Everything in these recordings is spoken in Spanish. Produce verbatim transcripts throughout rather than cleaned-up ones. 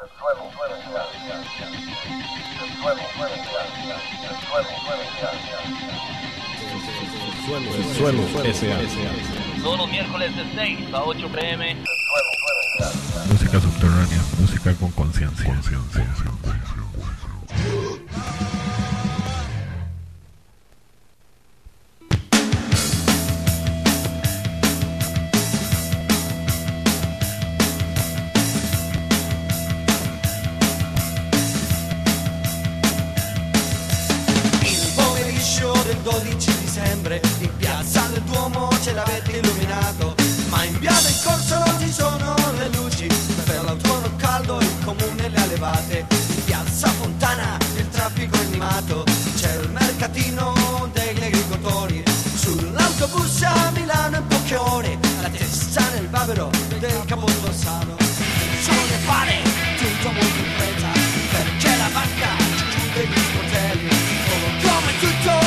Subsuelo S A. Todos los miércoles de seis a ocho pm. Música subterránea, música con conciencia. dodici dicembre in piazza del Duomo c'è l'avete illuminato, ma in via del Corso non ci sono le luci, per l'autunno caldo il comune le ha levate. In piazza Fontana il traffico è animato, c'è il mercatino degli agricoltori, sull'autobus a Milano in poche ore, la testa nel bavero del Capodorsano. Bisogna fare tutto molto in fretta, perché la banca ci chiude gli sportelli, come tutto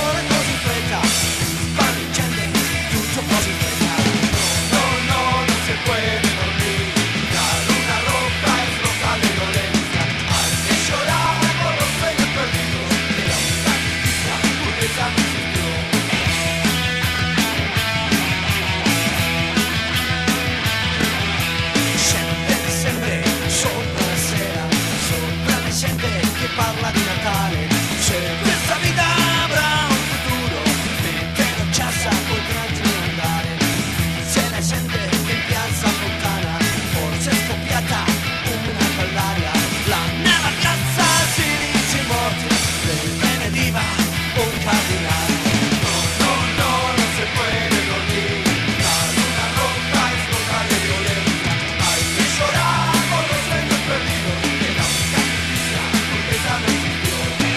parla di Natale, se questa vita avrà un futuro, mentre non c'assa potrà andare. Se la gente che in piazza Fontana, forse è scoppiata una ballaria, la nella piazza si dice morti, del benediva un cardinale. No, no, no, non si può dormire, la luna rotta esplota de violencia, hay que llorar por los sueños perdidos, que la única justicia esa no existió.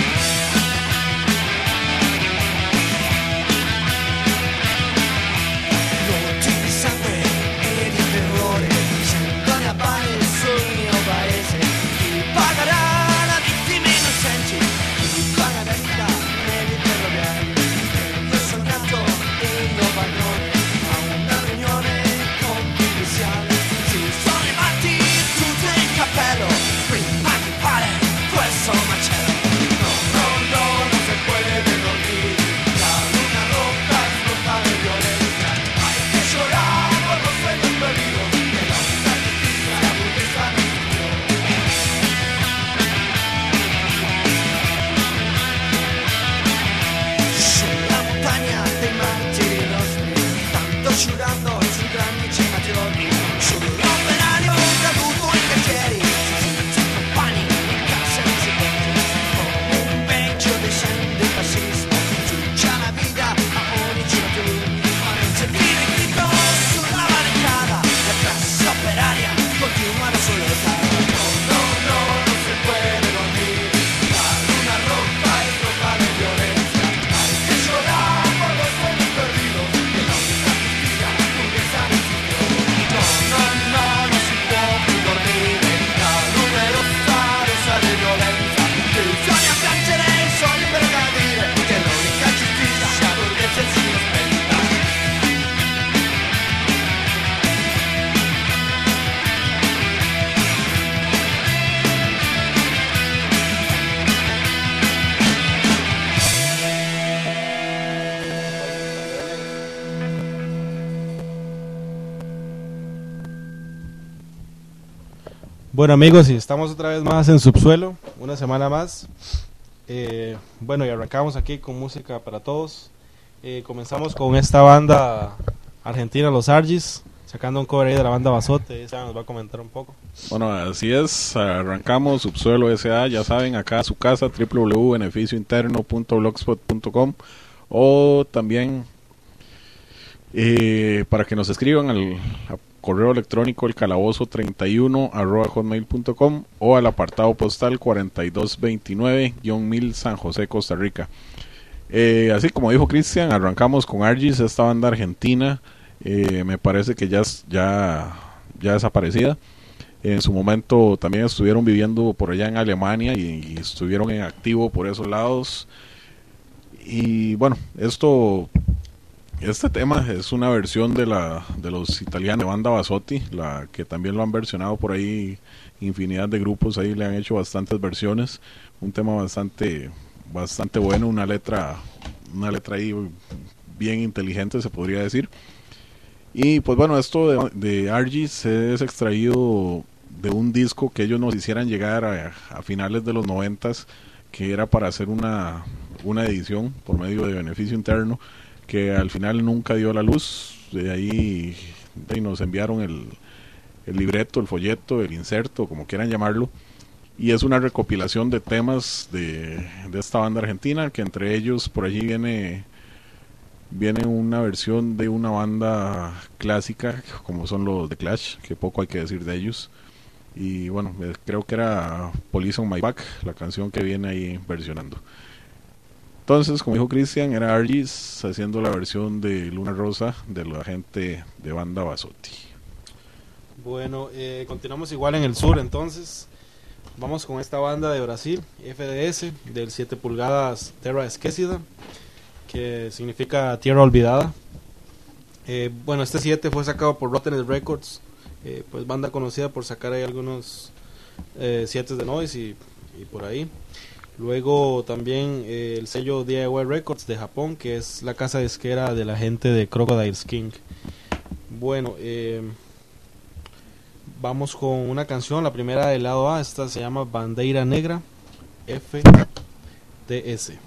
Notti di sangue e di terrore, sentono a pane sul mio paese, chi pagherà la vittima innocenti, chi paga la vita negli ferroviari, io sono canto e il mio padrone, a una riunione confidenziale, si sono levati tutti in cappello, prima di fare questo macello. No, no, no, non si può dormire, la luna rotta esplota de violencia, hay que llorar por los sueños perdidos, que la única justicia la burguesa no existió. Sulla montagna dei martiri nostri, tanto giurando sui grandi cemationi, sull'operario caduto in cantieri, sui compagni in cassa di secondi, come un vecchio descende il fascismo, giudicia la vita a ogni giratore, ma non sentire il grito sulla barricata, la classe operaria continua da sollecitare. No, no, no, non si può dormire, la luna rotta esplota de violencia, hay que llorar por los sueños perdidos, que la única justicia burguesa no existió. No, no, no, non si può dormire, la luna rossa rossa de violenza, bisogna piangere i sogni per capire che l'unica giustizia burguesa si aspetta. Bueno amigos, y estamos otra vez más en Subsuelo, una semana más. Eh, bueno, y arrancamos aquí con música para todos. Eh, comenzamos con esta banda argentina, Los Argis, sacando un cover ahí de la banda Basote. Esa nos va a comentar un poco. Bueno, así es, arrancamos Subsuelo S A, ya saben, acá a su casa, w w w punto beneficio interno punto blogspot punto com, o también eh, para que nos escriban al a correo electrónico el calabozo treinta y uno arroba hotmail punto com o al apartado postal cuarenta y dos veintinueve mil San José, Costa Rica. Eh, así como dijo Cristian, arrancamos con Argis, esta banda argentina, eh, me parece que ya, ya, ya desaparecida. En su momento también estuvieron viviendo por allá en Alemania y, y estuvieron en activo por esos lados. Y bueno, esto Este tema es una versión de la de los italianos de Banda Basotti, la que también lo han versionado por ahí infinidad de grupos, ahí le han hecho bastantes versiones, un tema bastante bastante bueno, una letra una letra ahí bien inteligente se podría decir. Y pues bueno, esto de, de Argis es extraído de un disco que ellos nos hicieran llegar a, a finales de los noventas, que era para hacer una, una edición por medio de beneficio interno, que al final nunca dio a la luz. De ahí, de ahí nos enviaron el, el libreto, el folleto, el inserto, como quieran llamarlo, y es una recopilación de temas de, de esta banda argentina, que entre ellos por allí viene viene una versión de una banda clásica como son los The Clash, que poco hay que decir de ellos. Y bueno, eh, creo que era Police on My Back la canción que viene ahí versionando. Entonces, como dijo Cristian, era Argis haciendo la versión de Luna Rosa de la gente de Banda Basotti. Bueno, eh, continuamos igual en el sur, entonces vamos con esta banda de Brasil, F D S, del siete pulgadas Terra Esquecida, que significa Tierra Olvidada. Eh, bueno, este siete fue sacado por Rotten Records, eh, pues banda conocida por sacar ahí algunos eh, siete de noise y, y por ahí. Luego también eh, el sello D I Y Records de Japón, que es la casa disquera de la gente de Crocodile King. Bueno, eh, vamos con una canción, la primera del lado A, esta se llama Bandeira Negra, F D S.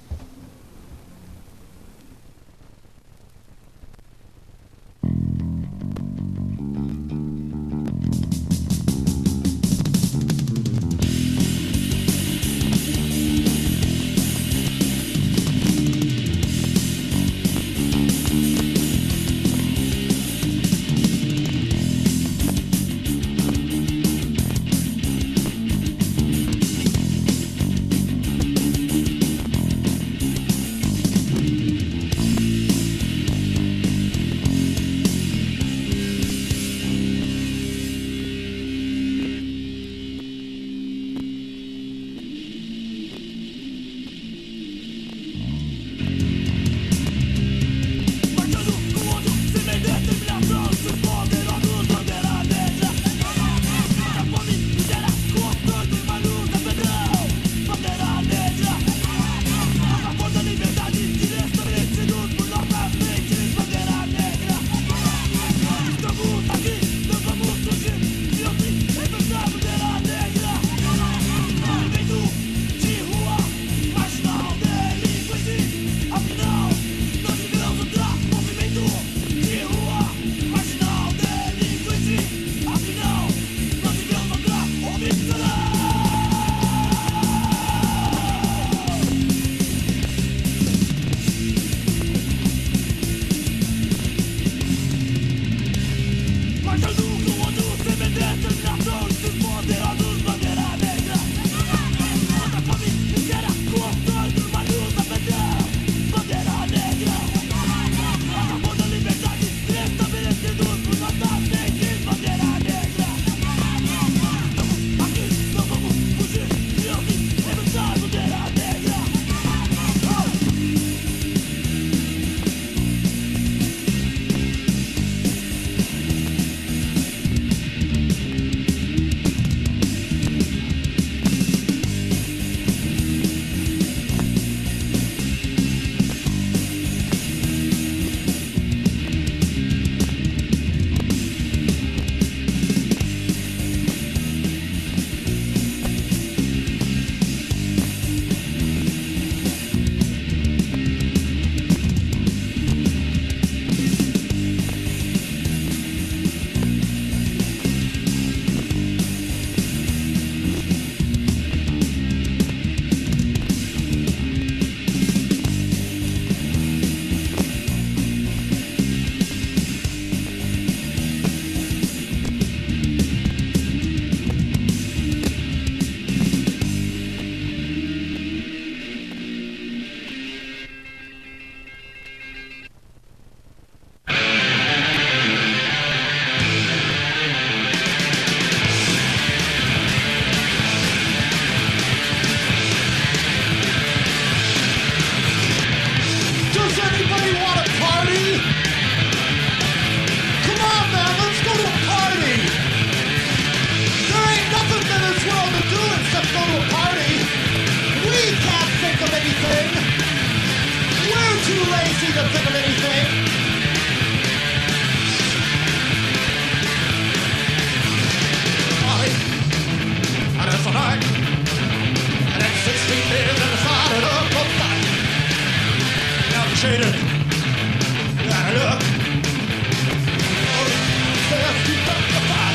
complicated. Gotta look. Oh, you talk the fuck.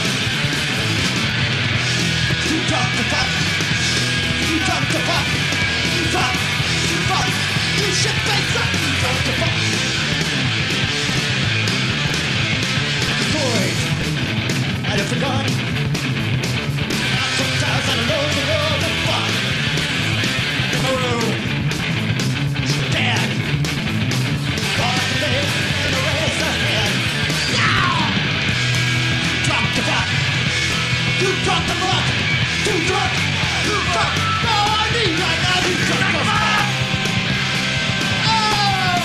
You talk the fuck. You talk the fuck. You fuck. You fuck. You shit face up. You talk the fuck. Boys, I'd have forgotten. Sometimes I don't know the world of fuck. Oh, dead. All I can live in the race ahead. Now! Drop the fuck. You drop the fuck. You drop. You fuck. No, I mean right now. You drop the fuck. Oh!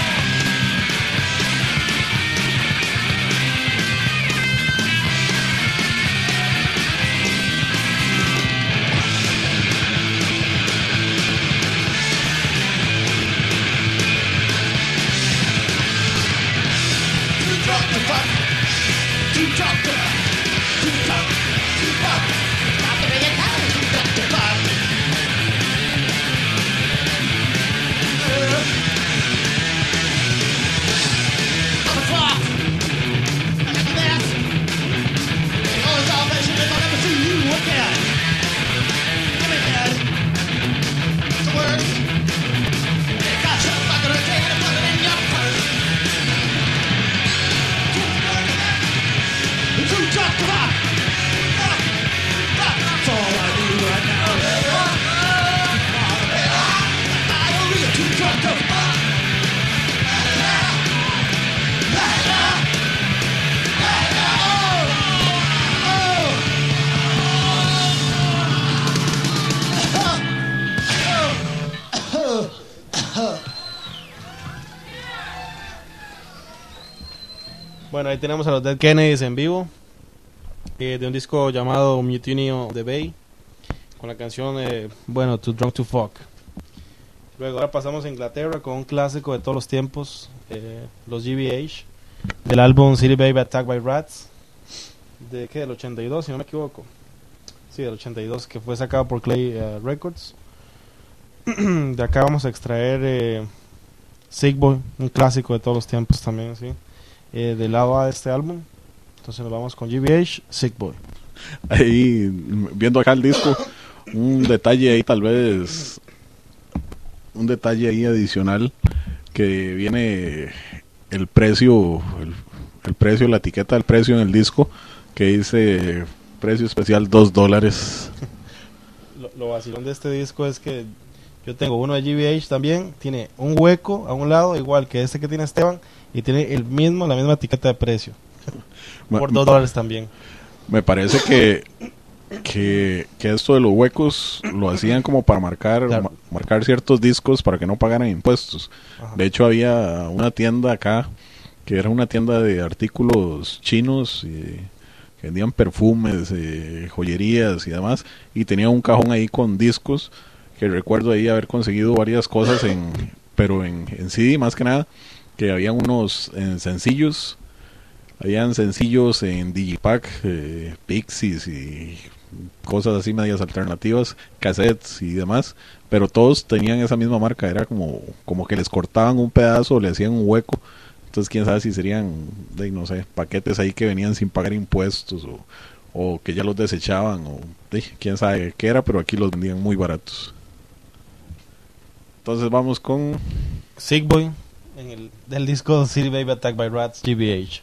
You drop the fuck. You drop the fuck. You drop. You fuck. Not the way you tell me. You drop the fuck. Uh, I'm a flop. I'm a mess. The only salvation is I'll never see you again. Give me head. It's the worst. You got your fucking can and put it in your purse. You drop the rock. That's all I do right now. I don't need to drop the rock. Bueno, ahí tenemos a los Dead Kennedys en vivo, eh, de un disco llamado Mutiny of the Bay, con la canción, eh, bueno, Too Drunk to Fuck. Luego ahora pasamos a Inglaterra con un clásico de todos los tiempos, eh, los G B H, del álbum City Baby Attacked by Rats, de ¿qué? Del ochenta y dos, si no me equivoco. Sí, del ochenta y dos, que fue sacado por Clay uh, Records. De acá vamos a extraer eh, Sick Boy, un clásico de todos los tiempos también, sí. Eh, del lado A de este álbum. Entonces nos vamos con G B H, Sick Boy. Ahí, viendo acá el disco, un detalle ahí tal vez, un detalle ahí adicional, que viene el precio, el, el precio, la etiqueta del precio en el disco, que dice precio especial dos dólares. Lo, lo vacilón de este disco es que yo tengo uno de G B H también, tiene un hueco a un lado, igual que este que tiene Esteban, y tiene el mismo, la misma etiqueta de precio. Por dos dólares también. Me parece que, que que esto de los huecos lo hacían como para marcar Claro. ma- marcar ciertos discos para que no pagaran impuestos. Ajá. De hecho, había una tienda acá que era una tienda de artículos chinos, eh, que vendían perfumes, eh, joyerías y demás, y tenía un cajón ahí con discos, que recuerdo ahí haber conseguido varias cosas, en pero en, en C D más que nada, que habían unos en sencillos, habían sencillos en Digipack, eh, Pixies y cosas así medias alternativas, cassettes y demás, pero todos tenían esa misma marca, era como, como que les cortaban un pedazo, le hacían un hueco, entonces quién sabe si serían, de, no sé, paquetes ahí que venían sin pagar impuestos o, o que ya los desechaban, o de, quién sabe qué era, pero aquí los vendían muy baratos. Entonces vamos con Sick Boy, en el, del disco City Baby Attacked by Rats, G B H.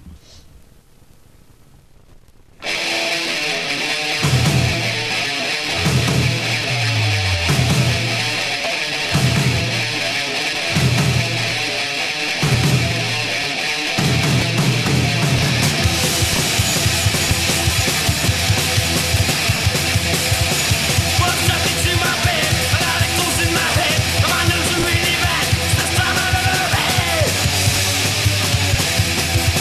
What's up into my bed? I got it close in my head. My nose is really bad. It's the time I've ever had.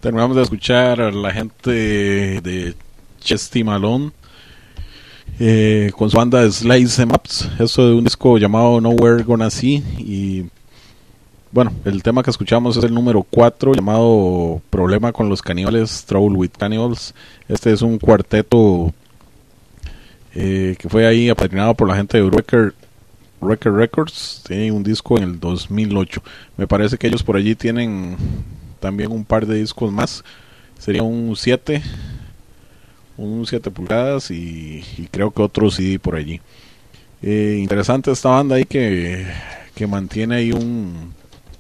Terminamos de escuchar a la gente de Chesty Malone eh, con su banda Slice Em Ups, eso de un disco llamado Nowhere Gonna See. Y bueno, el tema que escuchamos es el número cuatro, llamado Problema con los Caníbales, Trouble with Cannibals. Este es un cuarteto eh, que fue ahí apadrinado por la gente de Record, Record Records. Tiene un disco en el dos mil ocho. Me parece que ellos por allí tienen también un par de discos más. Sería un siete, un siete pulgadas y, y creo que otro C D por allí. Eh, interesante esta banda ahí que, que mantiene ahí un,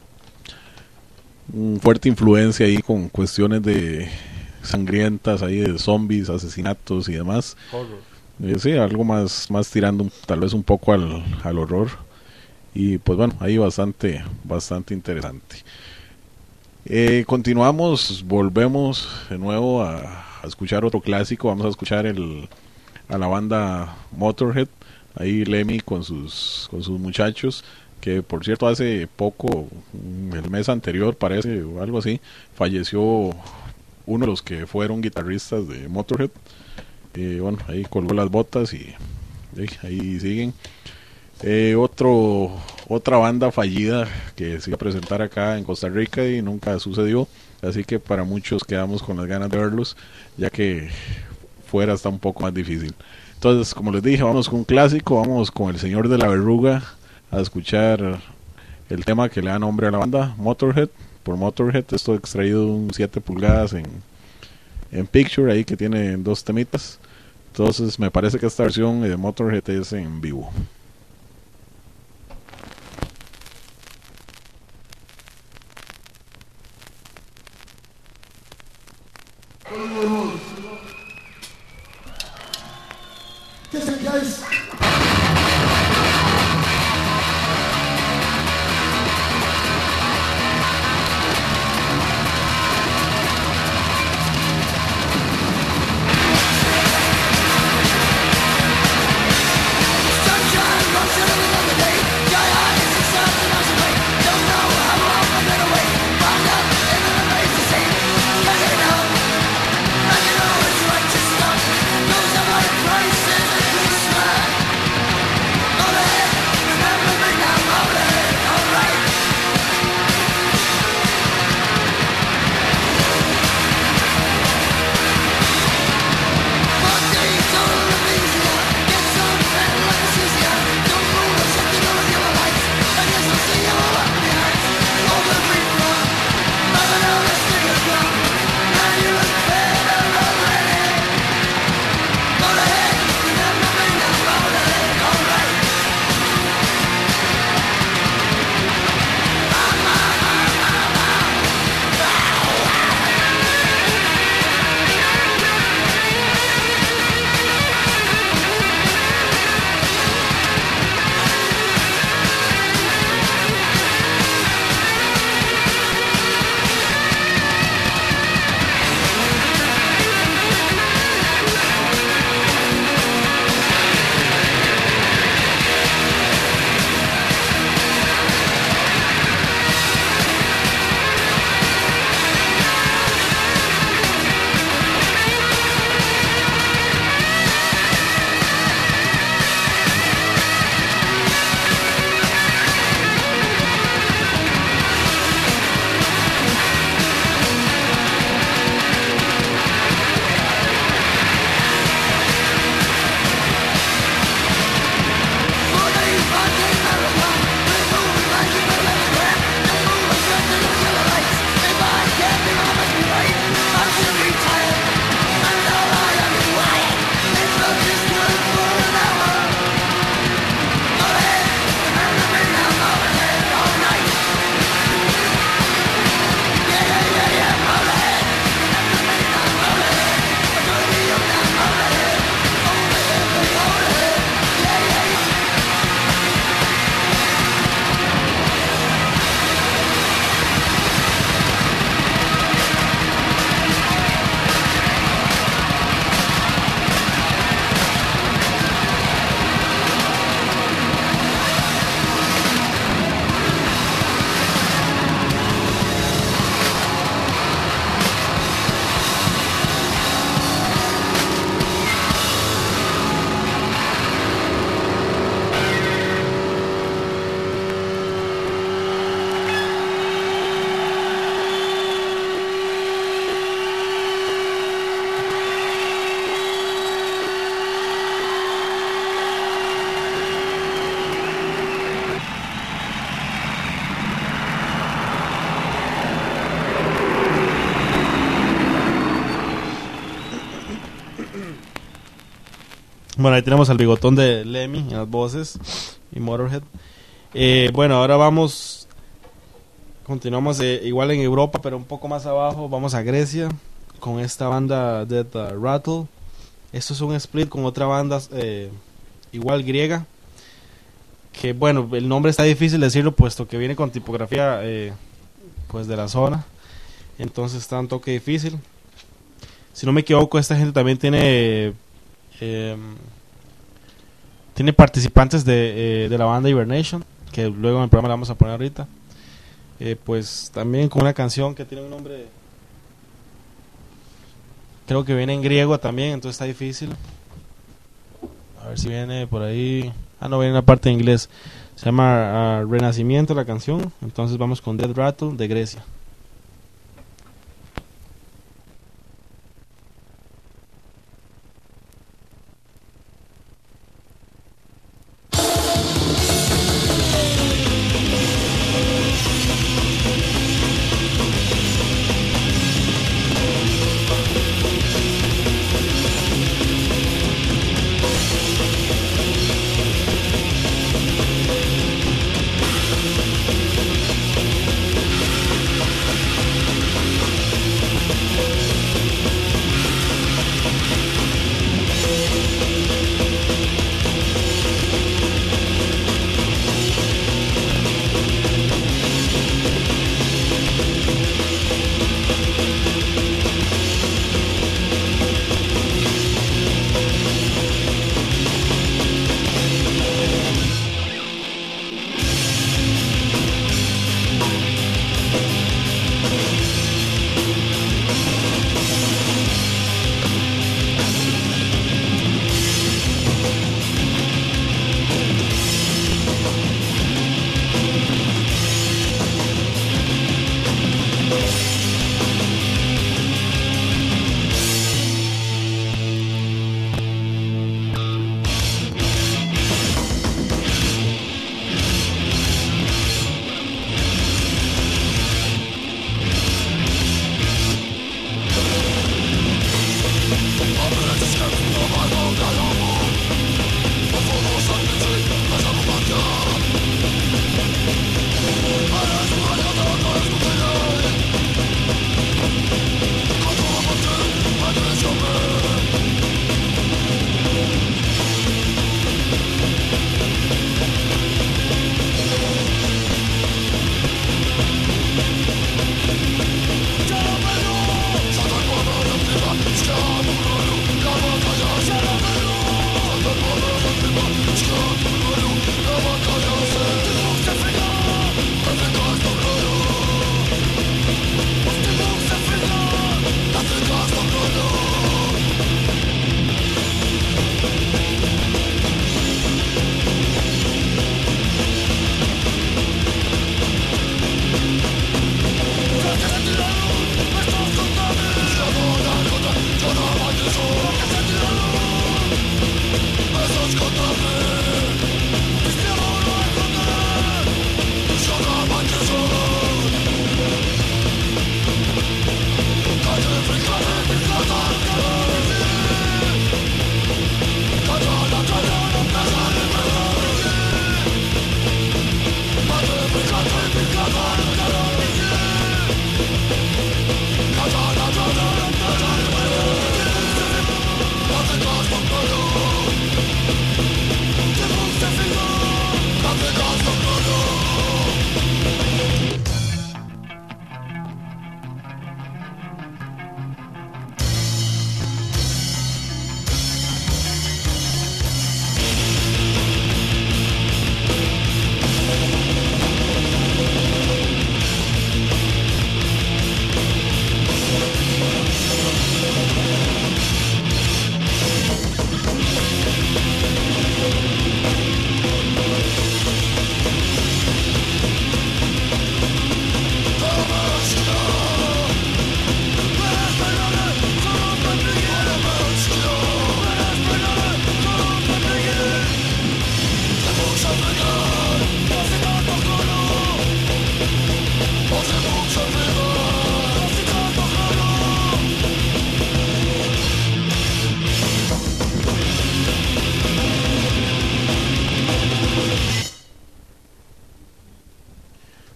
un fuerte influencia ahí con cuestiones de sangrientas ahí, de zombies, asesinatos y demás. Eh, sí, algo más, más tirando tal vez un poco al, al horror. Y pues bueno, ahí bastante, bastante interesante. Eh, continuamos, volvemos de nuevo a, a escuchar otro clásico. Vamos a escuchar el, a la banda Motorhead, ahí Lemmy con sus, con sus muchachos, que por cierto hace poco, el mes anterior parece, o algo así, falleció uno de los que fueron guitarristas de Motorhead. Eh, bueno, ahí colgó las botas y eh, ahí siguen. Eh, otro otra banda fallida que se iba a presentar acá en Costa Rica y nunca sucedió, así que para muchos quedamos con las ganas de verlos, ya que fuera está un poco más difícil. Entonces, como les dije, vamos con un clásico, vamos con El Señor de la Verruga a escuchar el tema que le da nombre a la banda, Motorhead, por Motorhead. Esto extraído de un siete pulgadas en, en Picture, ahí que tiene dos temitas. Entonces me parece que esta versión de Motorhead es en vivo. Listen, guys. Sunshine. Bueno, ahí tenemos al bigotón de Lemmy en las voces y Motorhead. Eh, bueno, ahora vamos, continuamos eh, igual en Europa, pero un poco más abajo. Vamos a Grecia con esta banda Death uh, Rattle. Esto es un split con otra banda eh, igual griega. Que bueno, el nombre está difícil decirlo puesto que viene con tipografía eh, pues de la zona. Entonces está un toque difícil. Si no me equivoco, esta gente también tiene eh, tiene participantes de, eh, de la banda Hibernation, que luego en el programa la vamos a poner ahorita. Eh, pues también con una canción que tiene un nombre, creo que viene en griego también, entonces está difícil. A ver si viene por ahí. Ah, no, viene una parte en inglés. Se llama uh, Renacimiento la canción. Entonces vamos con Death Rattle de Grecia. Thank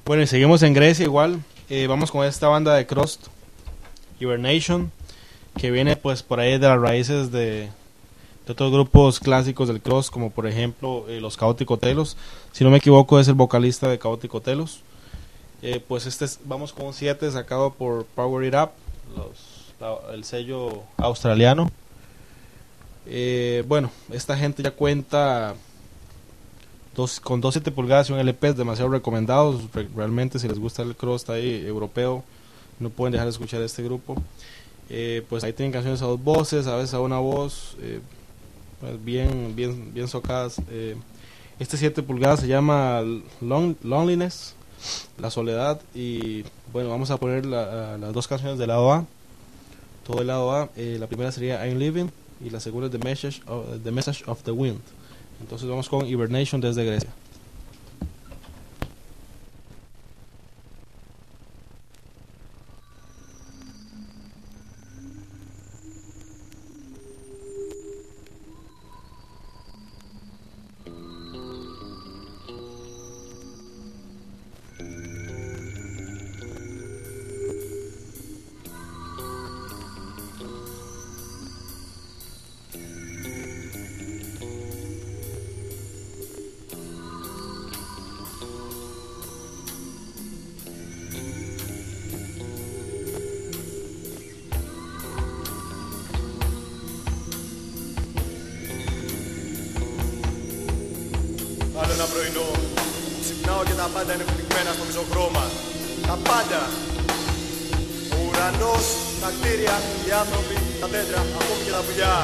Bueno, y seguimos en Grecia igual. Eh, vamos con esta banda de crust, Hibernation, que viene pues por ahí de las raíces de, de otros grupos clásicos del crust, como por ejemplo eh, los Chaotic Telos. Si no me equivoco, es el vocalista de Chaotic Telos. Eh, pues este es, vamos con un siete sacado por Power It Up, los, la, el sello australiano. Eh, bueno, esta gente ya cuenta dos, con dos siete pulgadas y un L P demasiado recomendados. Re, realmente si les gusta el crust ahí europeo, no pueden dejar de escuchar este grupo. Eh, pues ahí tienen canciones a dos voces, a veces a una voz, eh, pues bien, bien, bien socadas. Eh, este siete pulgadas se llama Long, Loneliness, La Soledad. Y bueno, vamos a poner la, las dos canciones del lado A, todo el lado A. Eh, la primera sería I'm Living y la segunda es The Message of, the Message of the Wind. Entonces vamos con Hibernation desde Grecia. Άλλο ένα πρωινό, ξυπνάω και τα πάντα είναι πνιγμένα στο μισό χρώμα. Τα πάντα. Ο ουρανός, τα κτίρια, οι άνθρωποι, τα δέντρα, ακόμη και τα πουλιά.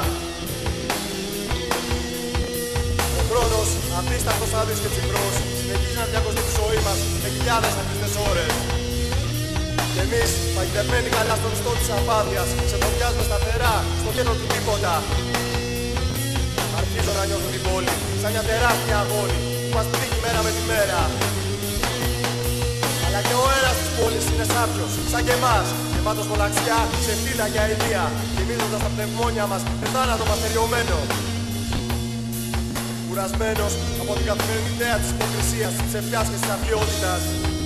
Ο χρόνος, αντίστοιχος άδειος και ψυχρός, συνεχίζει να διακοσμεί τη ζωή μας με χιλιάδες αχρήστες ώρες. Και εμείς, παγιδευμένοι καλά στον ιστό της απάθειας, ξεφωτιάζουμε σταθερά στο κέντρο του τίποτα. Αρχίζω να νιώθω την πόλη, σαν μια τεράστια αγώνη που μας πνίγει μέρα με τη μέρα. Αλλά και ο αέρας της πόλης είναι σάπιος, σαν και εμάς, γεμάτος μοναξιά, ξεφτύλα και αηδία, γεμίζοντας τα πνευμόνια μας με θάνατο μας τελειωμένο. Κουρασμένος από την καθημερινή της υποκρισίας, της ψευτιάς και της αφιότητας.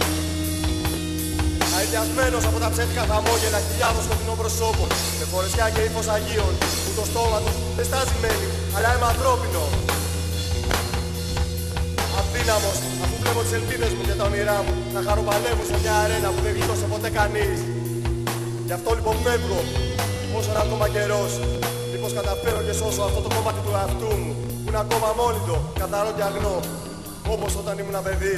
Αηδιασμένος από τα ψεύτικα χαμόγελα χιλιάδων σκοτεινών προσώπων, με φορεσιά και ύφος Αγίων, που το στόμα τους δεν στάζει μέλι, αλλά αίμα ανθρώπινο. Αδύναμος, αφού βλέπω τις ελπίδες μου και τα όνειρά μου να χαροπαλεύουν σε μια αρένα που δεν γλίτωσε ποτέ κανείς. Γι' αυτό λοιπόν φεύγω, όσο είναι ακόμα καιρός, μήπως καταφέρω και σώσω αυτό το κομμάτι του εαυτού μου, που είναι ακόμα αμόλυντο, καθαρό και αγνό, όπως όταν ήμουν παιδί.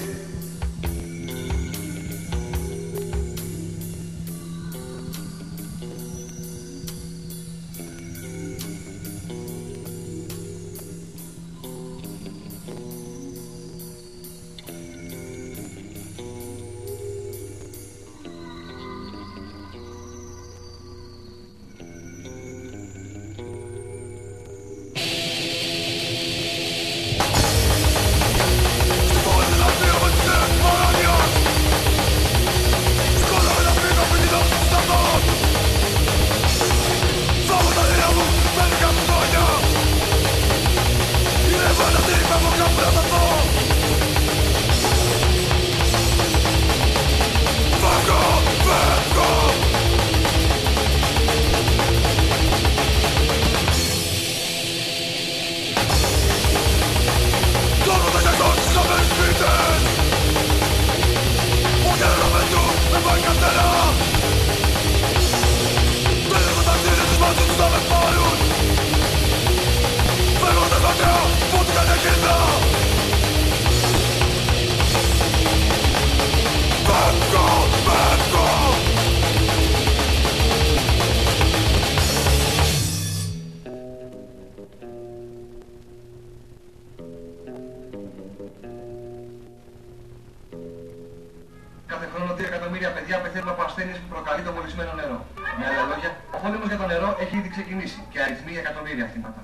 Κάθε χρόνο δύο εκατομμύρια παιδιά πεθαίνουν από ασθένειες που προκαλεί το μολυσμένο νερό. Με άλλα λόγια, ο πόλεμος για το νερό έχει ήδη ξεκινήσει και αριθμεί εκατομμύρια θύματα.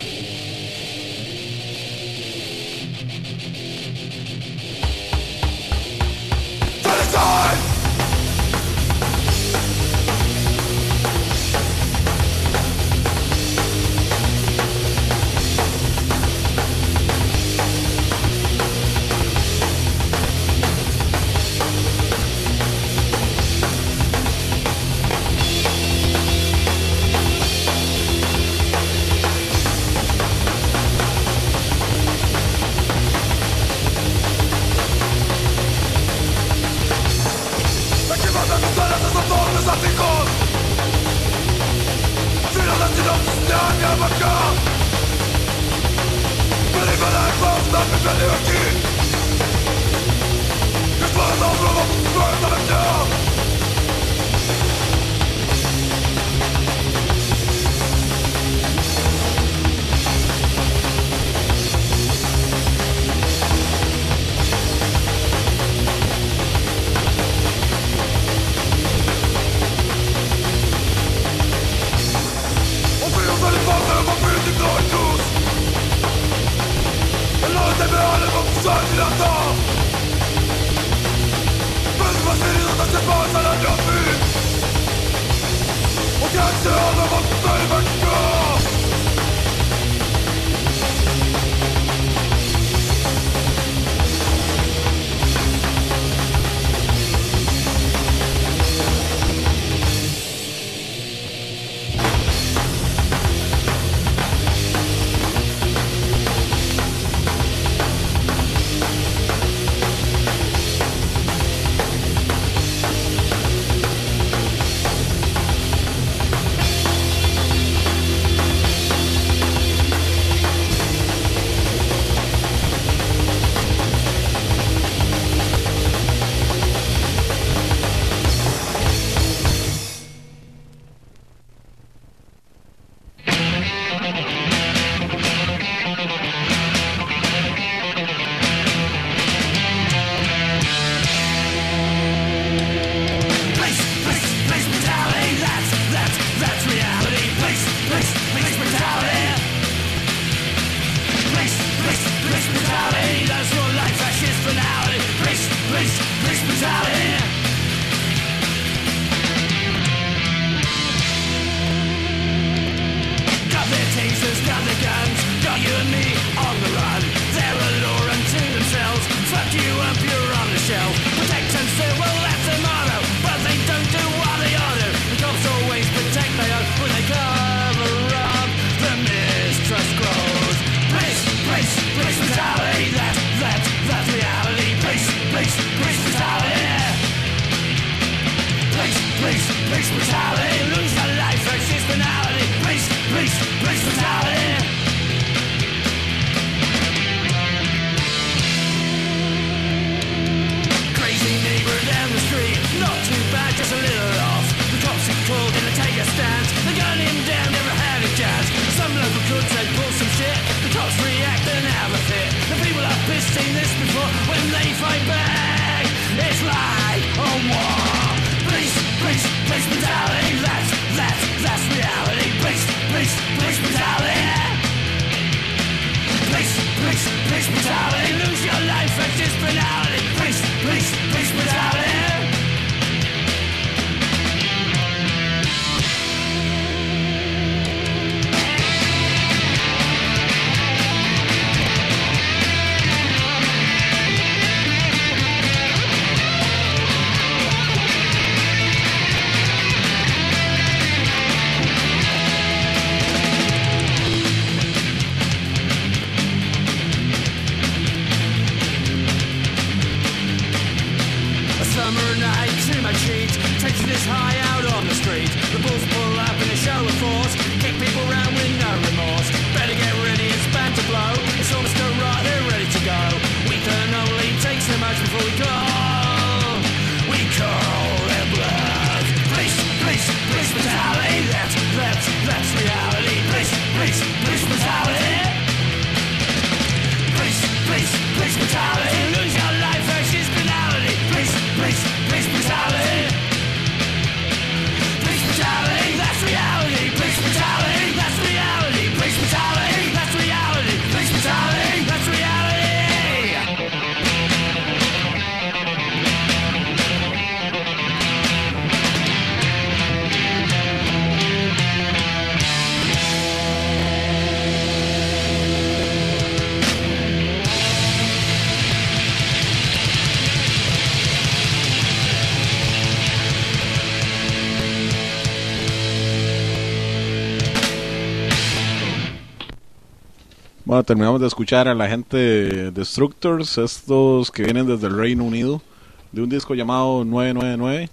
Bueno, terminamos de escuchar a la gente de Destructors, estos que vienen desde el Reino Unido, de un disco llamado nueve nueve nueve.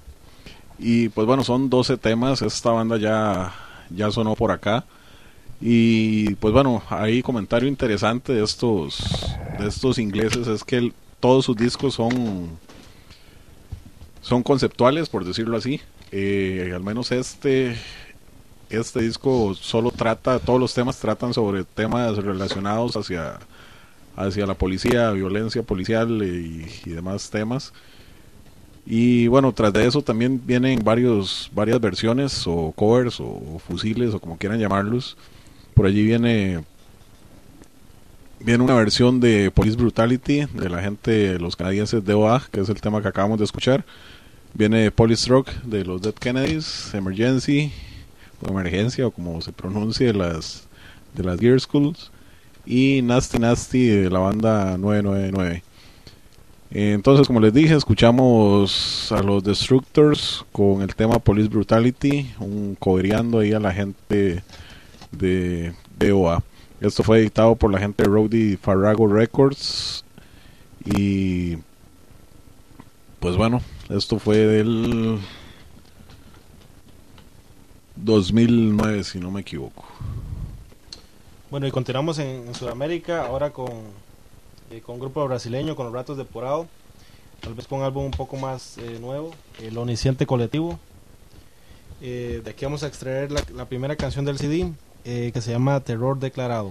Y pues bueno, son doce temas, esta banda ya, ya sonó por acá. Y pues bueno, hay comentario interesante de estos de estos ingleses es que el, todos sus discos son son conceptuales, por decirlo así. Eh, al menos este este disco solo trata, todos los temas tratan sobre temas relacionados hacia hacia la policía, violencia policial y, y demás temas. Y bueno, tras de eso también vienen varios varias versiones o covers o, o fusiles o como quieran llamarlos. Por allí viene viene una versión de Police Brutality de la gente de los canadienses D O A, que es el tema que acabamos de escuchar. Viene Police Rock de los Dead Kennedys, Emergency o Emergencia o como se pronuncie de las de las Gear Schools, y Nasty Nasty de la banda nueve nueve nueve. Entonces, como les dije, escuchamos a los Destructors con el tema Police Brutality, un cobereando ahí a la gente de D O A. Esto fue editado por la gente de Rowdy Farrago Records. Y pues bueno, esto fue del dos mil nueve, si no me equivoco. Bueno, y continuamos en, en Sudamérica, ahora con, eh, con un grupo brasileño, con los Ratos de Porado, tal vez con un álbum un poco más eh, nuevo, El Onisciente Colectivo. Eh, de aquí vamos a extraer la, la primera canción del C D, eh, que se llama Terror Declarado.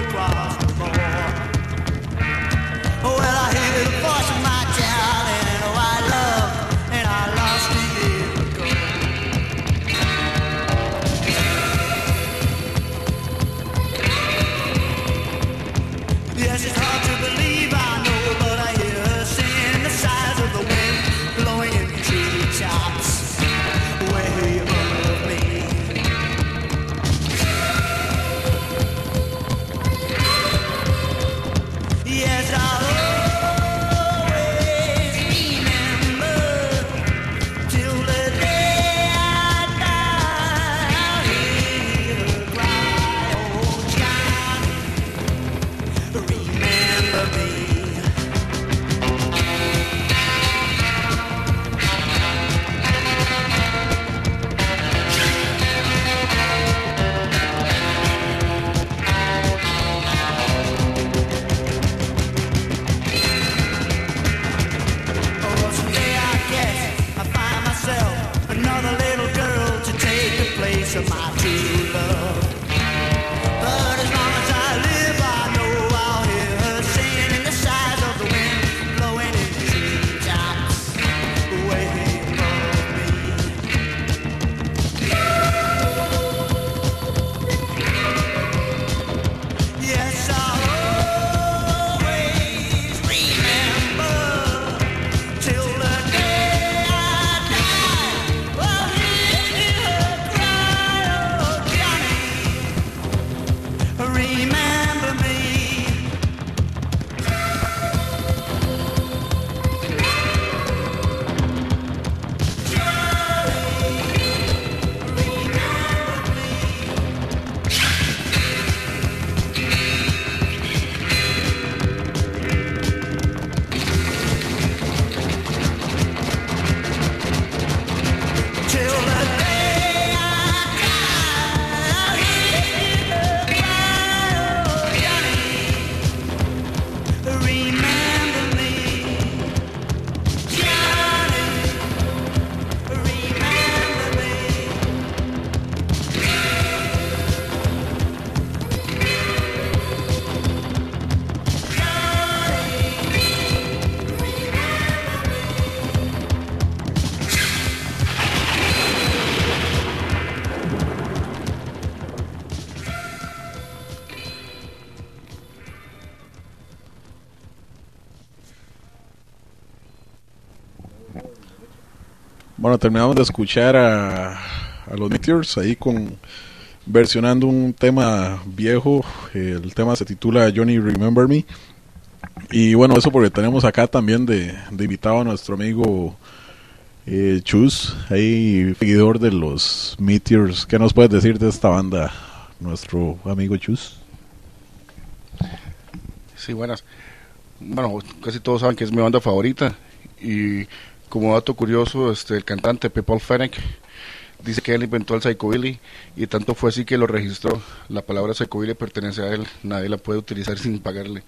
Well, I hear the voice of my child and an Bueno, terminamos de escuchar a, a los Meteors ahí con versionando un tema viejo. El tema se titula Johnny Remember Me. Y bueno, eso porque tenemos acá también de, de invitado a nuestro amigo eh, Chus, ahí seguidor de los Meteors. ¿Qué nos puedes decir de esta banda, nuestro amigo Chus? Sí, buenas. Bueno, casi todos saben que es mi banda favorita. Y como dato curioso, este, el cantante Paul Fennec dice que él inventó el psychobilly, y tanto fue así que lo registró. La palabra psychobilly pertenece a él, nadie la puede utilizar sin pagarle.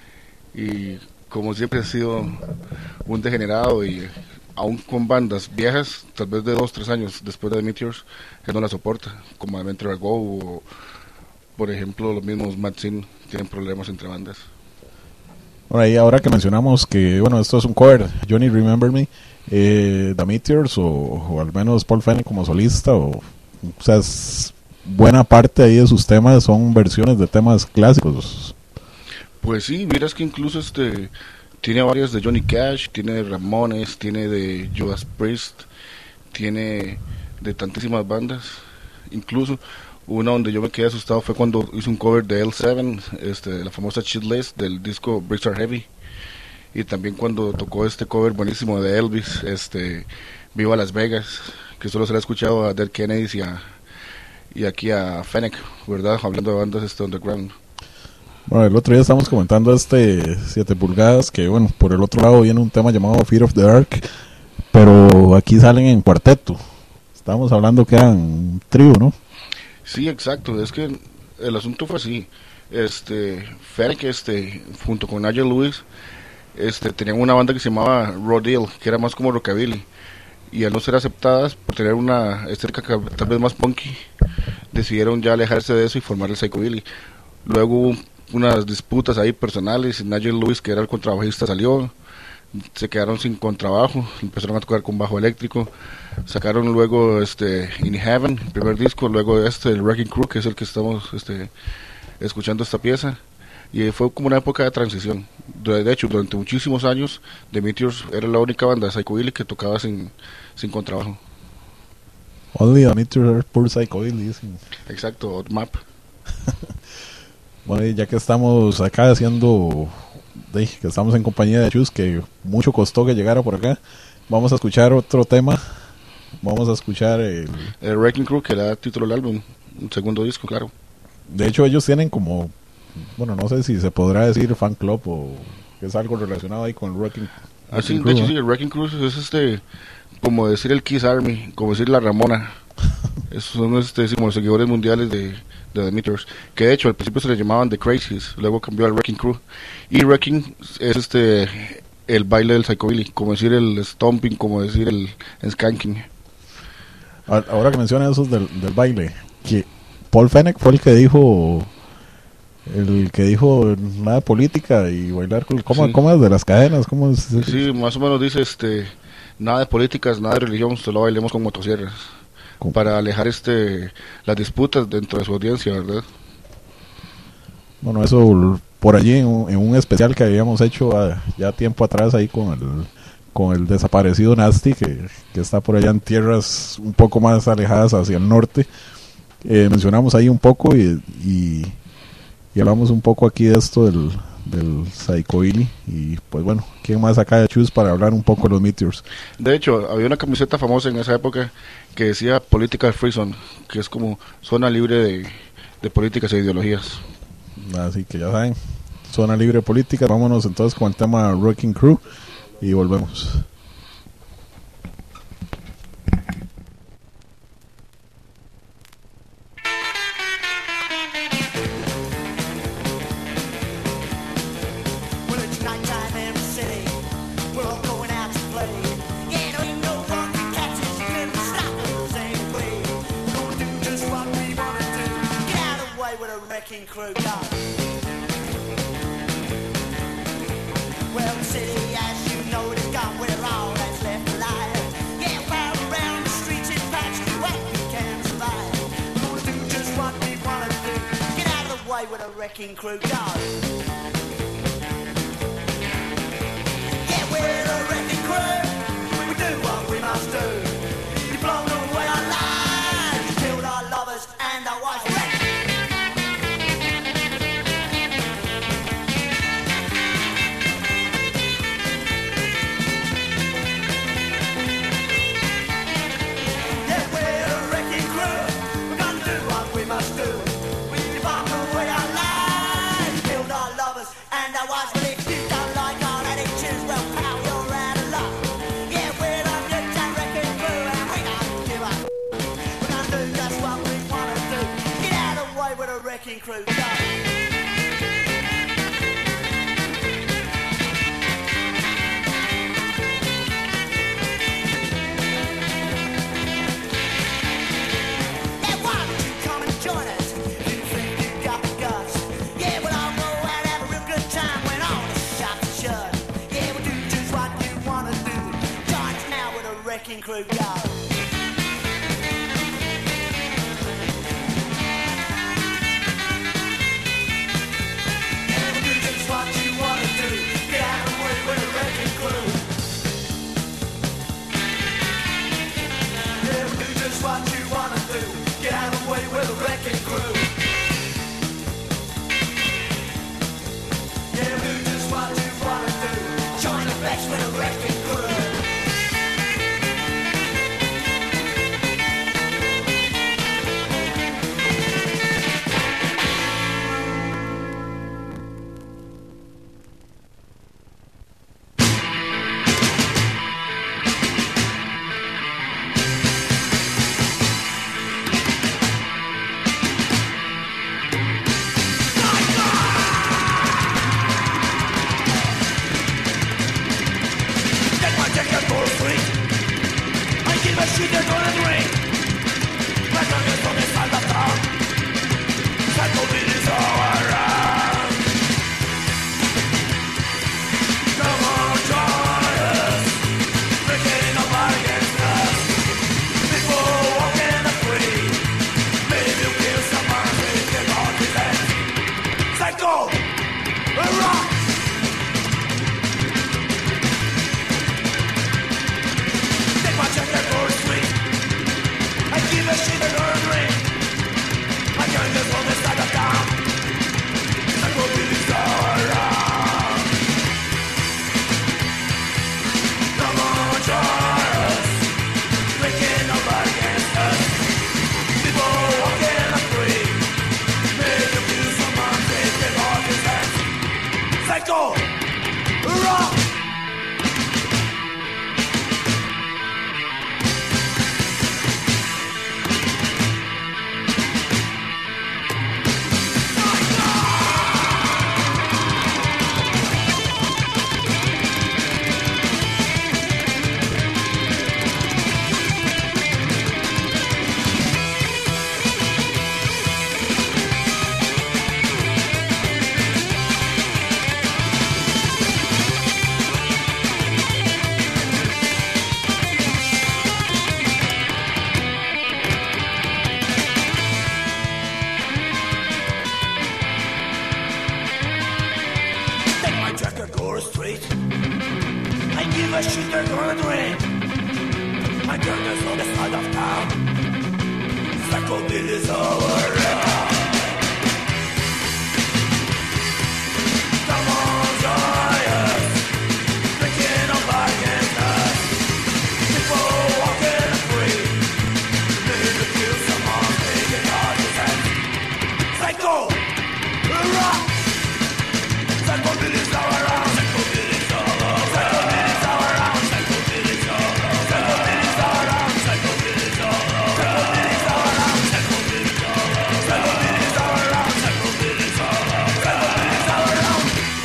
Y como siempre ha sido un degenerado, y aún con bandas viejas, tal vez de dos, tres años después de The Meteors, él no la soporta, como Adventure Go o, por ejemplo, los mismos Mad Sin tienen problemas entre bandas. Ahora, y ahora que mencionamos que, bueno, esto es un cover, Johnny Remember Me, eh, The Meteors o, o al menos Paul Fennec como solista, o, o sea, es buena parte ahí de sus temas son versiones de temas clásicos. Pues sí, miras que incluso este tiene varias de Johnny Cash, tiene de Ramones, tiene de Judas Priest, tiene de tantísimas bandas. Incluso una donde yo me quedé asustado fue cuando hizo un cover de L siete, este, la famosa Cheat List del disco Bricks Are Heavy, y también cuando tocó este cover buenísimo de Elvis, este Viva Las Vegas, que solo se le ha escuchado a Dead Kennedys y, a, y aquí a Fennec, ¿verdad? Hablando de bandas este underground. Bueno, el otro día estamos comentando este siete pulgadas, que bueno, por el otro lado viene un tema llamado Fear of the Dark, pero aquí salen en cuarteto. Estamos hablando que eran un trío, ¿no? Sí, exacto, es que el asunto fue así. Este, Fennec, este, junto con Nigel Lewis, este, tenían una banda que se llamaba Rodale, que era más como rockabilly, y al no ser aceptadas por tener una estética tal vez más punky, decidieron ya alejarse de eso y formar el psychobilly. Luego hubo unas disputas ahí personales, Nigel Lewis, que era el contrabajista, salió, se quedaron sin contrabajo, empezaron a tocar con bajo eléctrico, sacaron luego este In Heaven, el primer disco, luego este el Wrecking Crew, que es el que estamos este escuchando esta pieza, y fue como una época de transición. De hecho, durante muchísimos años The Meteors era la única banda de psychobilly que tocaba sin, sin contrabajo. Only The Meteors are pure psychobilly. Exacto, Odd Map. Bueno, y ya que estamos acá haciendo, de, que estamos en compañía de Chus, que mucho costó que llegara por acá, vamos a escuchar otro tema. Vamos a escuchar el, el Wrecking Crew, que da título al álbum, un segundo disco, claro. De hecho, ellos tienen como, bueno, no sé si se podrá decir fan club o que es algo relacionado ahí con el Wrecking, ah, sí, Wrecking de Crew, hecho, ¿no? sí, el Wrecking Crew es este, como decir el Kiss Army, como decir la Ramona. Esos son este, como los seguidores mundiales de, de The Meteors, que de hecho al principio se les llamaban The Crazies, luego cambió al Wrecking Crew. Y Wrecking es este el baile del psychobilly, como decir el stomping, como decir el skanking. Ahora que menciona eso del, del baile, que Paul Fennec fue el que dijo, el que dijo nada de política y bailar con, ¿cómo, sí. ¿cómo es de las cadenas? ¿Cómo es? Sí, más o menos dice este nada de políticas, nada de religión, solo bailemos con motosierras. ¿Cómo? Para alejar este las disputas dentro de su audiencia, ¿verdad? Bueno, eso por allí en un, en un especial que habíamos hecho a, ya tiempo atrás ahí con el con el desaparecido Nasty, que, que está por allá en tierras un poco más alejadas hacia el norte, eh, mencionamos ahí un poco y, y, y hablamos un poco aquí de esto del, del psychobilly, y pues bueno, ¿quién más acá de Chus para hablar un poco de los Meteors? De hecho, había una camiseta famosa en esa época que decía Political Free Zone, que es como zona libre de, de políticas e ideologías. Así que ya saben, zona libre de política. Vámonos entonces con el tema Wrecking Crew y volvemos. Crew go. Well, the city, as you know, is gone. We're all that's left alive. Yeah, we're around the streets in patch what we can survive. We're gonna do just what we wanna do. Get out of the way with a wrecking crew go. Yeah, we're the wrecking crew. We do what we must do. graveyard. And do just what you wanna do. Get out of the way with a wrecking crew. Yeah, do just what you wanna do. Get out of the way with a wrecking crew. Yeah, do just what you wanna do. Join the flex with a wrecking crew. Take my ticket for a free. I give a shit they're gonna drink. My tongue is from inside the town. Psycho beat is all around. Come on, join us. Breaking up against us. People walking the free. Maybe you kill someone with the confidence. Psycho! Rock! Take my jacket for a sweet. I give a shit they're gonna drink. I gun this from the side of town. Psycho beat is all around. Come on, join us. Breaking up against us. People walking the free. Make you feel someone taking off his hands. Psycho! Rock! Take my jacket, go straight. I give a shit they're gonna drink. My girl is on the side of town. Psycho beat is all around. Come on, join us. Breaking up against us. People walking free. Maybe to kill someone, taking off his hands. Psycho! Rock! Psycho beat is all around. Psycho beat is all around. Psycho beat is all around. Psycho beat is all around. Psycho beat is all around. Psycho beat is all around. Psycho beat is all around. Psycho beat is all around. Psycho beat is all around. Psycho beat is all around. Psycho beat is all around.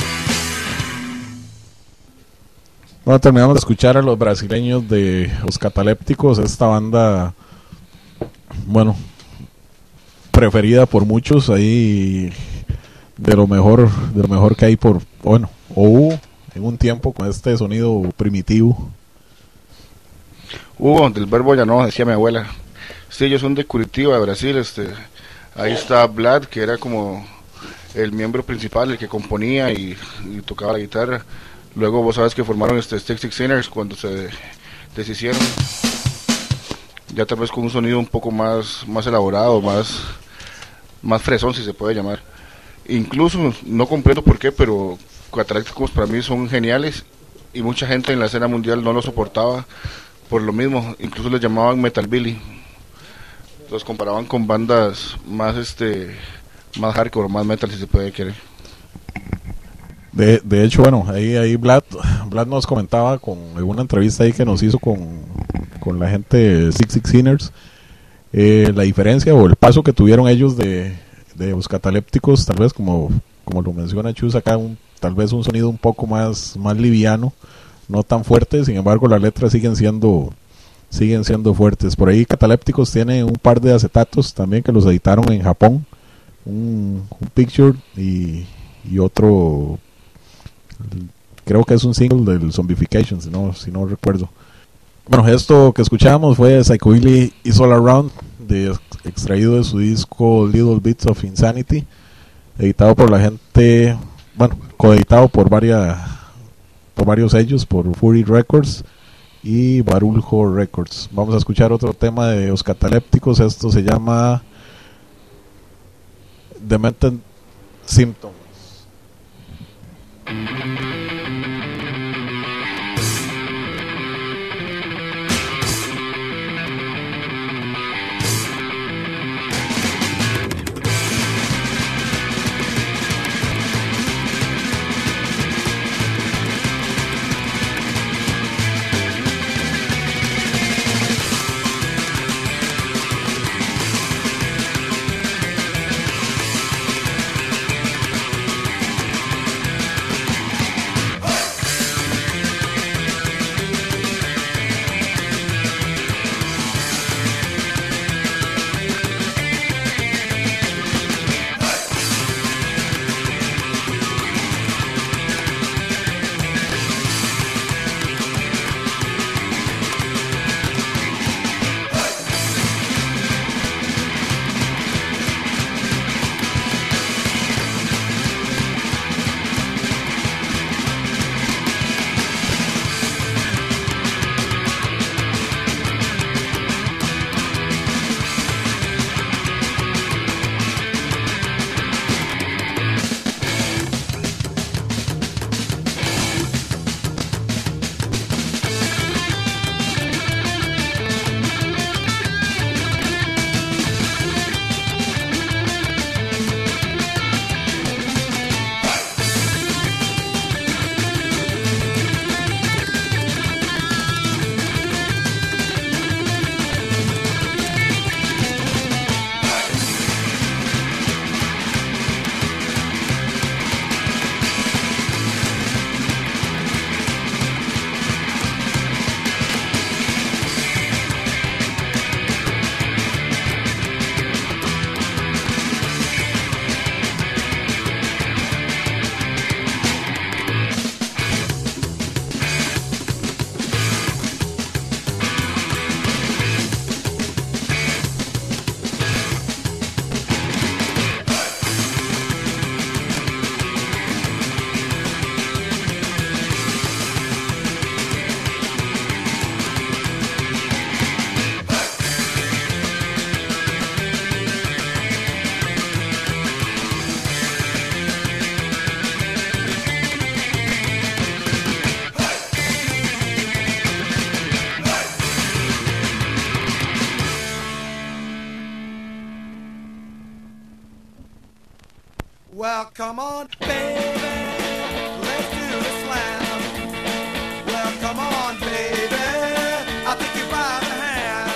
Bueno, terminamos de escuchar a los brasileños de Los Catalépticos, esta banda, bueno, preferida por muchos ahí, de lo mejor, de lo mejor que hay por, bueno, o hubo en un tiempo con este sonido primitivo. Hugo, del verbo ya no, decía mi abuela. Sí, ellos son de Curitiba, de Brasil. Este, ahí está Vlad, que era como el miembro principal, el que componía y, y tocaba la guitarra. Luego vos sabes que formaron este Stick Stick Sinners cuando se deshicieron. Ya tal vez con un sonido un poco más, más elaborado, más, más fresón, si se puede llamar. Incluso, no comprendo por qué, pero Catalépticos para mí son geniales y mucha gente en la escena mundial no lo soportaba por lo mismo. Incluso les llamaban Metal Billy. Los comparaban con bandas más este más hardcore, más metal, si se puede querer. De, de hecho, bueno, ahí ahí Vlad, Vlad nos comentaba con alguna entrevista ahí que nos hizo con, con la gente de Six Six Sinners, eh, la diferencia o el paso que tuvieron ellos de, de los Catalépticos, tal vez como, como lo menciona Chus acá, un, tal vez un sonido un poco más, más liviano, no tan fuerte. Sin embargo, las letras siguen siendo siguen siendo fuertes. Por ahí Catalépticos tiene un par de acetatos también que los editaron en Japón, un, un picture y, y otro, creo que es un single del Zombification, si no, si no recuerdo. Bueno, esto que escuchamos fue Psychobilly Is All Around, de, extraído de su disco Little Bits of Insanity, editado por la gente, bueno, coeditado por varias, por varios sellos, por Fury Records y Barulho Records. Vamos a escuchar otro tema de Los Catalépticos. Esto se llama Demented Symptoms. Well, come on, baby, let's do the slam. Well, come on, baby, I'll take you by the hand.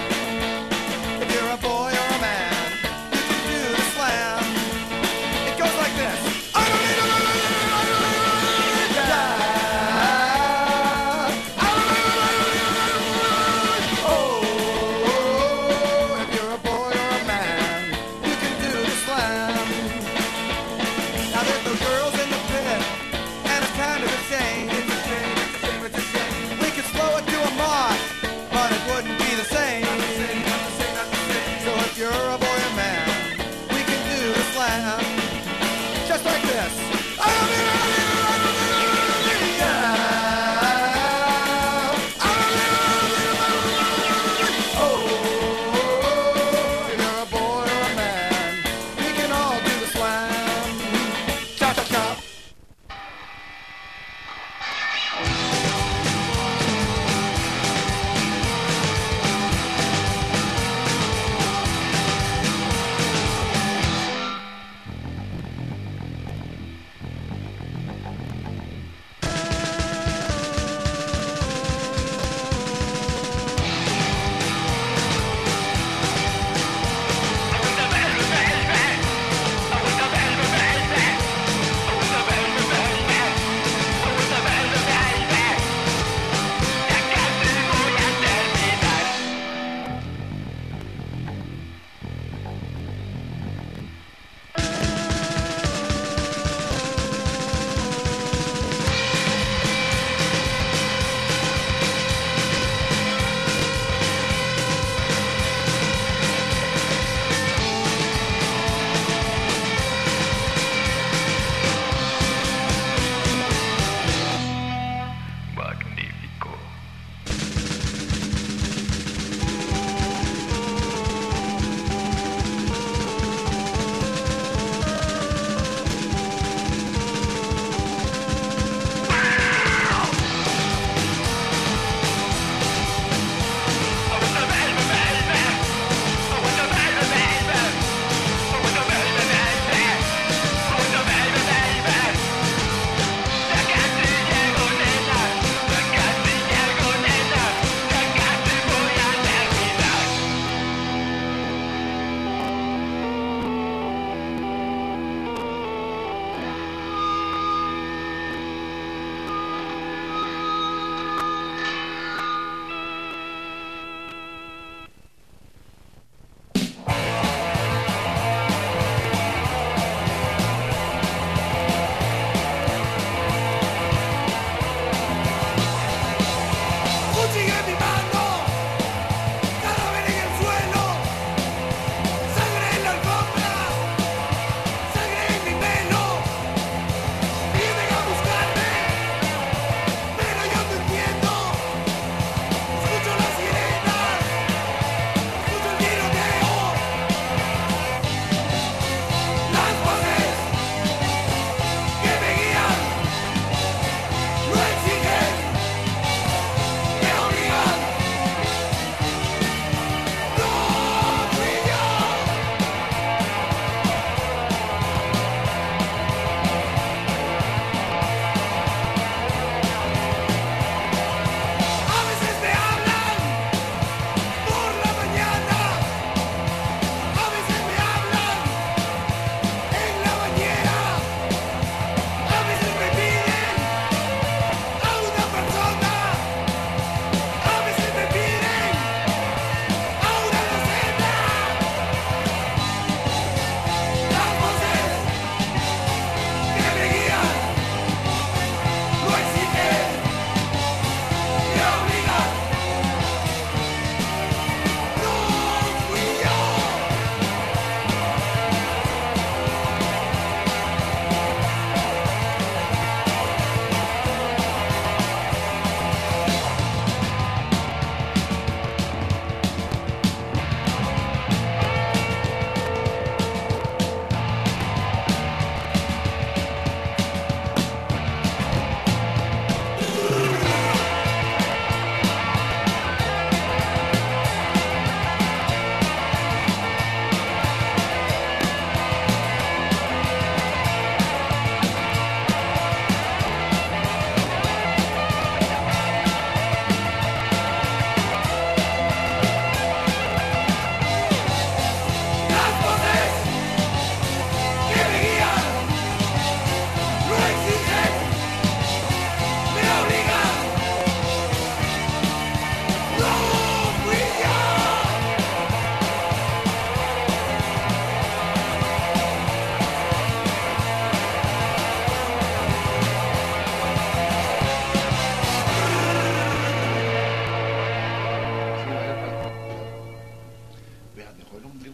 If you're a boy or a man, you can do the slam. It goes like this. I don't need a Oh, if you're a boy or a man, you can do the slam. Now there's the girls in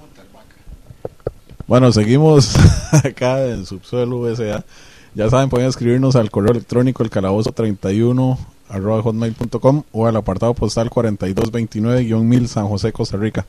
Bueno, seguimos acá en Subsuelo U S A. Ya saben, pueden escribirnos al correo electrónico el calabozo treinta y uno arroba hotmail punto com o al apartado postal cuarenta y dos veintinueve mil San José, Costa Rica.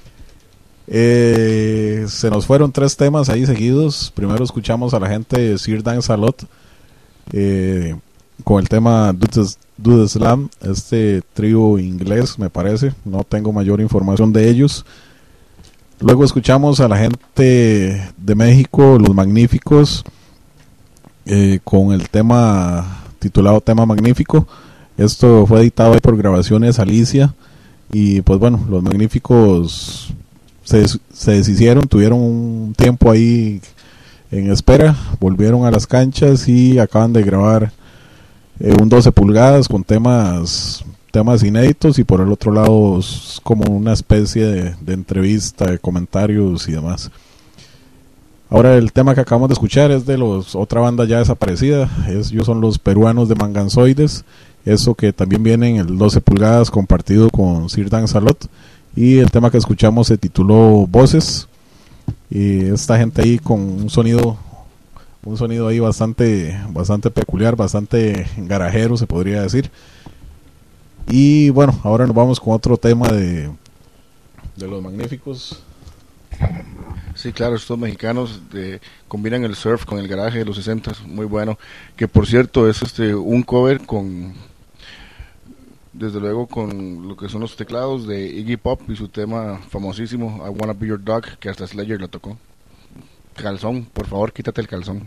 Eh, se nos fueron tres temas ahí seguidos. Primero escuchamos a la gente de Sir Dan Salot eh, con el tema Do the Slam, este trío inglés me parece, no tengo mayor información de ellos. Luego escuchamos a la gente de México, Los Magníficos, eh, con el tema titulado Tema Magnífico. Esto fue editado ahí por Grabaciones Alicia. Y pues bueno, Los Magníficos se, se deshicieron, tuvieron un tiempo ahí en espera, volvieron a las canchas y acaban de grabar eh, un doce pulgadas con temas temas inéditos, y por el otro lado es como una especie de, de entrevista, de comentarios y demás. Ahora el tema que acabamos de escuchar es de los otra banda ya desaparecida, es, ellos son los peruanos de Manganzoides, eso que también viene en el doce pulgadas compartido con Sir Dan Salot, y el tema que escuchamos se tituló Voces, y esta gente ahí con un sonido un sonido ahí bastante bastante peculiar, bastante garajero se podría decir. Y bueno, ahora nos vamos con otro tema de, de Los Magníficos. Sí, claro, estos mexicanos de, combinan el surf con el garaje de los sesenta, muy bueno. Que por cierto es este un cover con, desde luego con lo que son los teclados de Iggy Pop y su tema famosísimo I Wanna Be Your Dog, que hasta Slayer lo tocó. Calzón, por favor, quítate el calzón.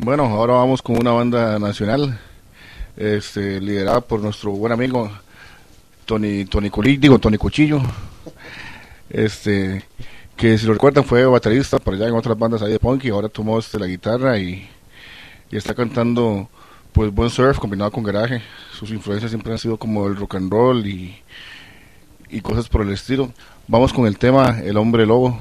Bueno, ahora vamos con una banda nacional, este, liderada por nuestro buen amigo Tony Tony Culi, digo Tony Cuchillo, este, que si lo recuerdan fue baterista por allá en otras bandas ahí de punk y ahora tomó este, la guitarra y, y está cantando pues buen surf combinado con garaje. Sus influencias siempre han sido como el rock and roll y, y cosas por el estilo. Vamos con el tema El Hombre Lobo.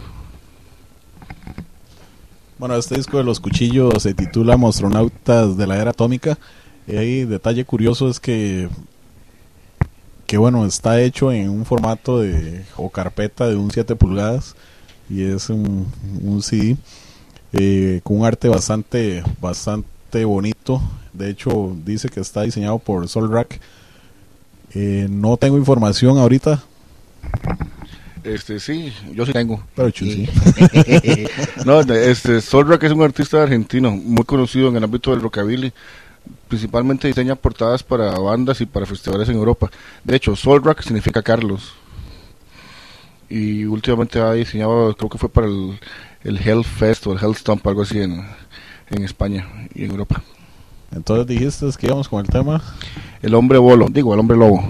Bueno, este disco de Los Cuchillos se titula Monstronautas de la Era Atómica. Y ahí detalle curioso es que que bueno, está hecho en un formato de o carpeta de un siete pulgadas y es un, un C D eh, con un arte bastante bastante bonito. De hecho dice que está diseñado por Solrak. eh, no tengo información ahorita, Este, sí, yo sí tengo. pero chusí. No, este, Solrak es un artista argentino muy conocido en el ámbito del rockabilly. Principalmente diseña portadas para bandas y para festivales en Europa. De hecho, Solrak significa Carlos. Y últimamente ha diseñado, creo que fue para el, el Hellfest o el Hellstomp, algo así en, en España y en Europa. Entonces dijiste que íbamos con el tema. El Hombre Bolo, digo, el Hombre Lobo.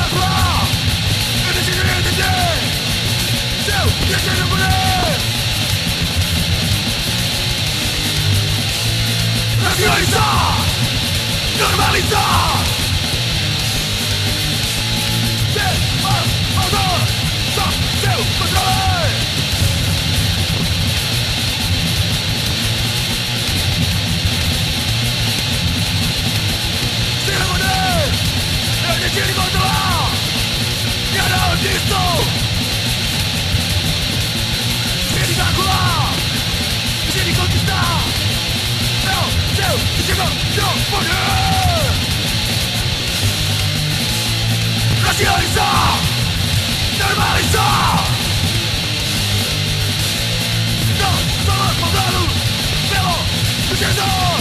Nacionalizar, normalizar. Ser más autor, son seu control. Ser a poder, elegir y controlar. Ganar el listo. Ser y calcular. Ser y conquistar. Seu, chegou, seu poder. Racionalizar, normalizar. Não somos mandados pelo sucessor.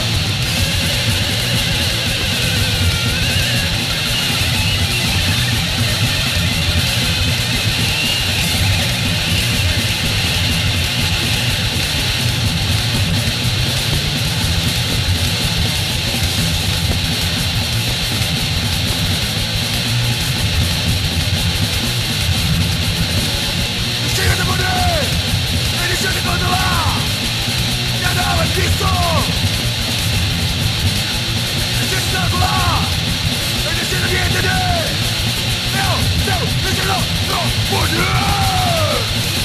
Listo! Espectacular! El destino viene de Meu, seu, destino, no poder!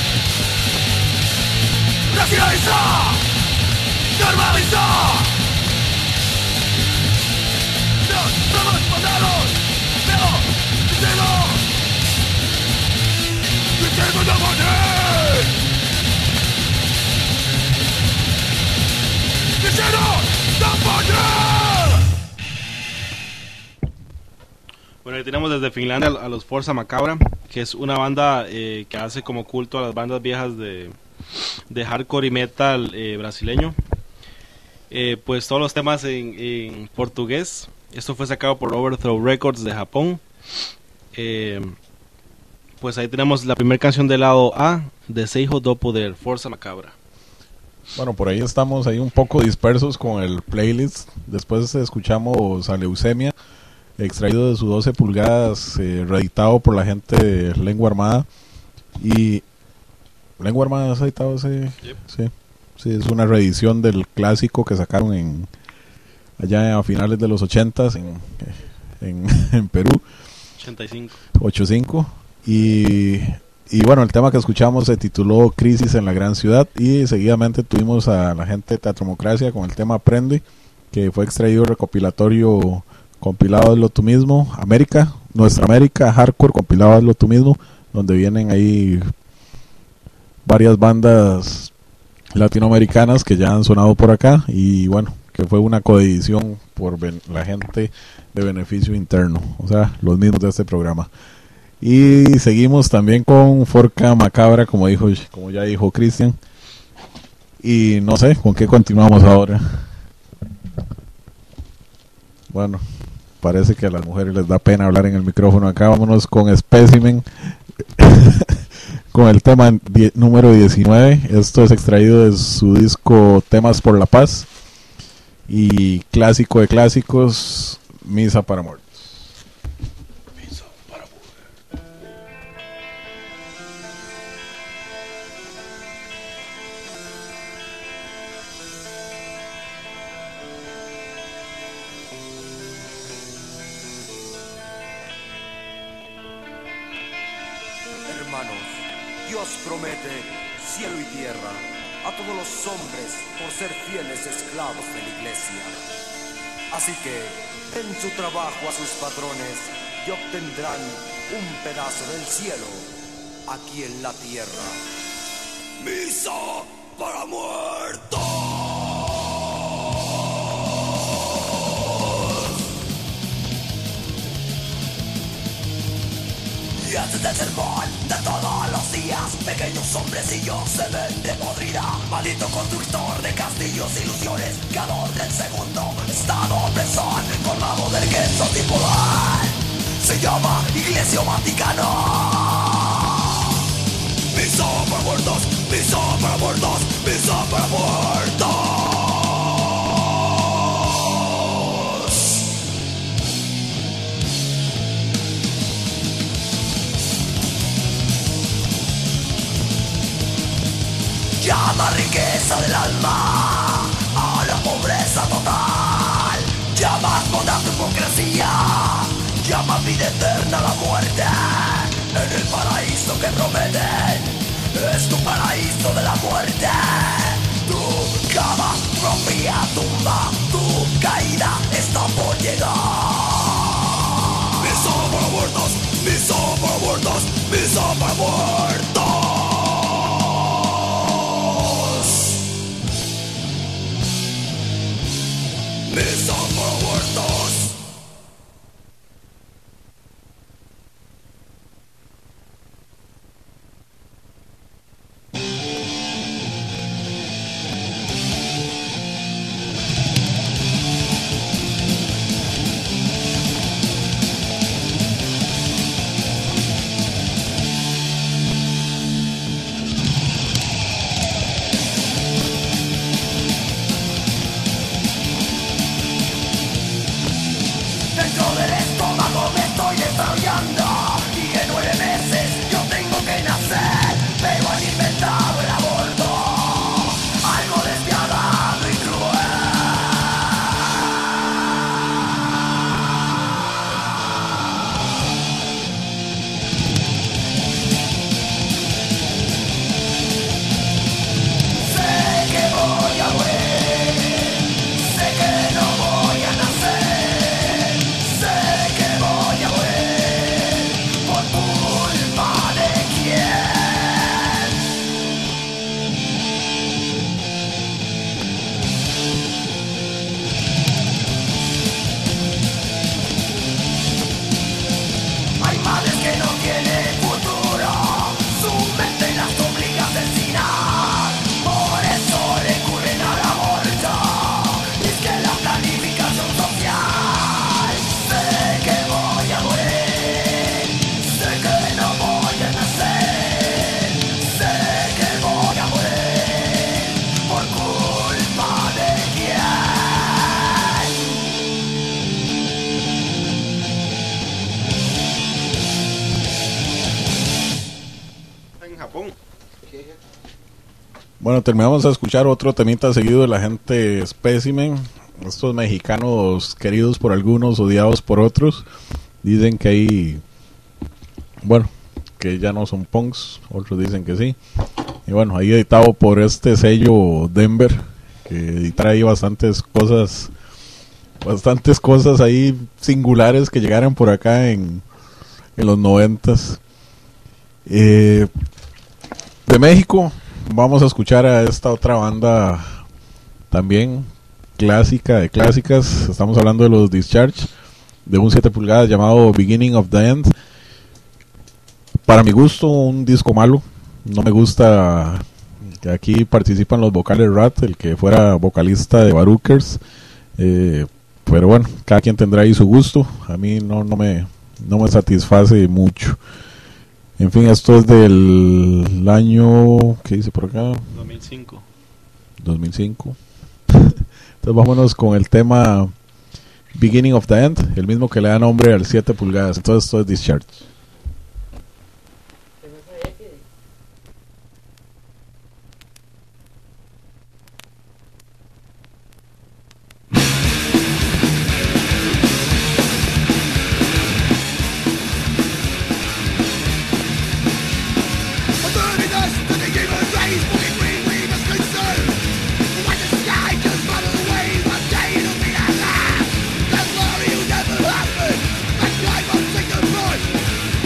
Racionalizar! Normalizar! No somos mandados, pero destino! Destino no poder! Bueno, ahí tenemos desde Finlandia a los Forza Macabra, que es una banda eh, que hace como culto a las bandas viejas de, de hardcore y metal eh, brasileño. Eh, pues todos los temas en, en portugués. Esto fue sacado por Overthrow Records de Japón. Eh, pues ahí tenemos la primera canción del lado A de Seijo do Poder, Forza Macabra. Bueno, por ahí estamos ahí un poco dispersos con el playlist. Después escuchamos a Leucemia, extraído de su doce pulgadas, eh, reeditado por la gente de Lengua Armada. Y Lengua Armada es editado ese, yep. sí, sí, es una reedición del clásico que sacaron en allá a finales de los ochentas en, en, en Perú. ochenta y cinco. ochenta y cinco. Y Y bueno, el tema que escuchamos se tituló Crisis en la Gran Ciudad, y seguidamente tuvimos a la gente de Teatromocracia con el tema Aprende, que fue extraído recopilatorio compilado Hazlo Tú Mismo, América, Nuestra América, Hardcore, compilado Hazlo Tú Mismo, donde vienen ahí varias bandas latinoamericanas que ya han sonado por acá, y bueno, que fue una coedición por la gente de Beneficio Interno, o sea, los mismos de este programa. Y seguimos también con Forca Macabra, como dijo, como ya dijo Cristian. Y no sé, ¿con qué continuamos ahora? Bueno, parece que a las mujeres les da pena hablar en el micrófono acá. Vámonos con Specimen, con el tema die- número diecinueve. Esto es extraído de su disco Temas por la Paz. Y clásico de clásicos, Misa para Muertos. Dios promete cielo y tierra a todos los hombres por ser fieles esclavos de la iglesia. Así que den su trabajo a sus patrones y obtendrán un pedazo del cielo aquí en la tierra. Misa para muertos. Y antes del sermón de todos los días, pequeños hombrecillos se ven de podrida. Maldito constructor de castillos, ilusiones, creador del segundo estado opresor, colmado del queso sin poder. Se llama Iglesia Vaticana. Misa para muertos, misa para muertos, misa para muertos. vida eterna la muerte. En el paraíso que prometen, es tu paraíso de la muerte. Tu cama propia tumba, tu caída está por llegar. Misa para muertos, misa para muertos, misa para muertos. Misa para muertos. Bueno, terminamos a escuchar otro temita seguido de la gente Specimen. Estos mexicanos queridos por algunos, odiados por otros. Dicen que hay, bueno, que ya no son punks, otros dicen que sí. Y bueno, ahí editado por este sello Denver, que trae bastantes cosas, bastantes cosas ahí singulares que llegaron por acá en, en los noventas. Eh, de México vamos a escuchar a esta otra banda también clásica de clásicas. Estamos hablando de los Discharge, de un siete pulgadas llamado Beginning of the End. Para mi gusto, un disco malo. No me gusta que aquí participan los vocales Rat, el que fuera vocalista de Barookers. Eh, pero bueno, cada quien tendrá ahí su gusto. A mí no, no, me, no me satisface mucho. En fin, esto es del año, ¿qué dice por acá? dos mil cinco. dos mil cinco. Entonces vámonos con el tema Beginning of the End, el mismo que le da nombre al siete pulgadas. Entonces esto es Discharge. That glory will never happen. That time will take the brush.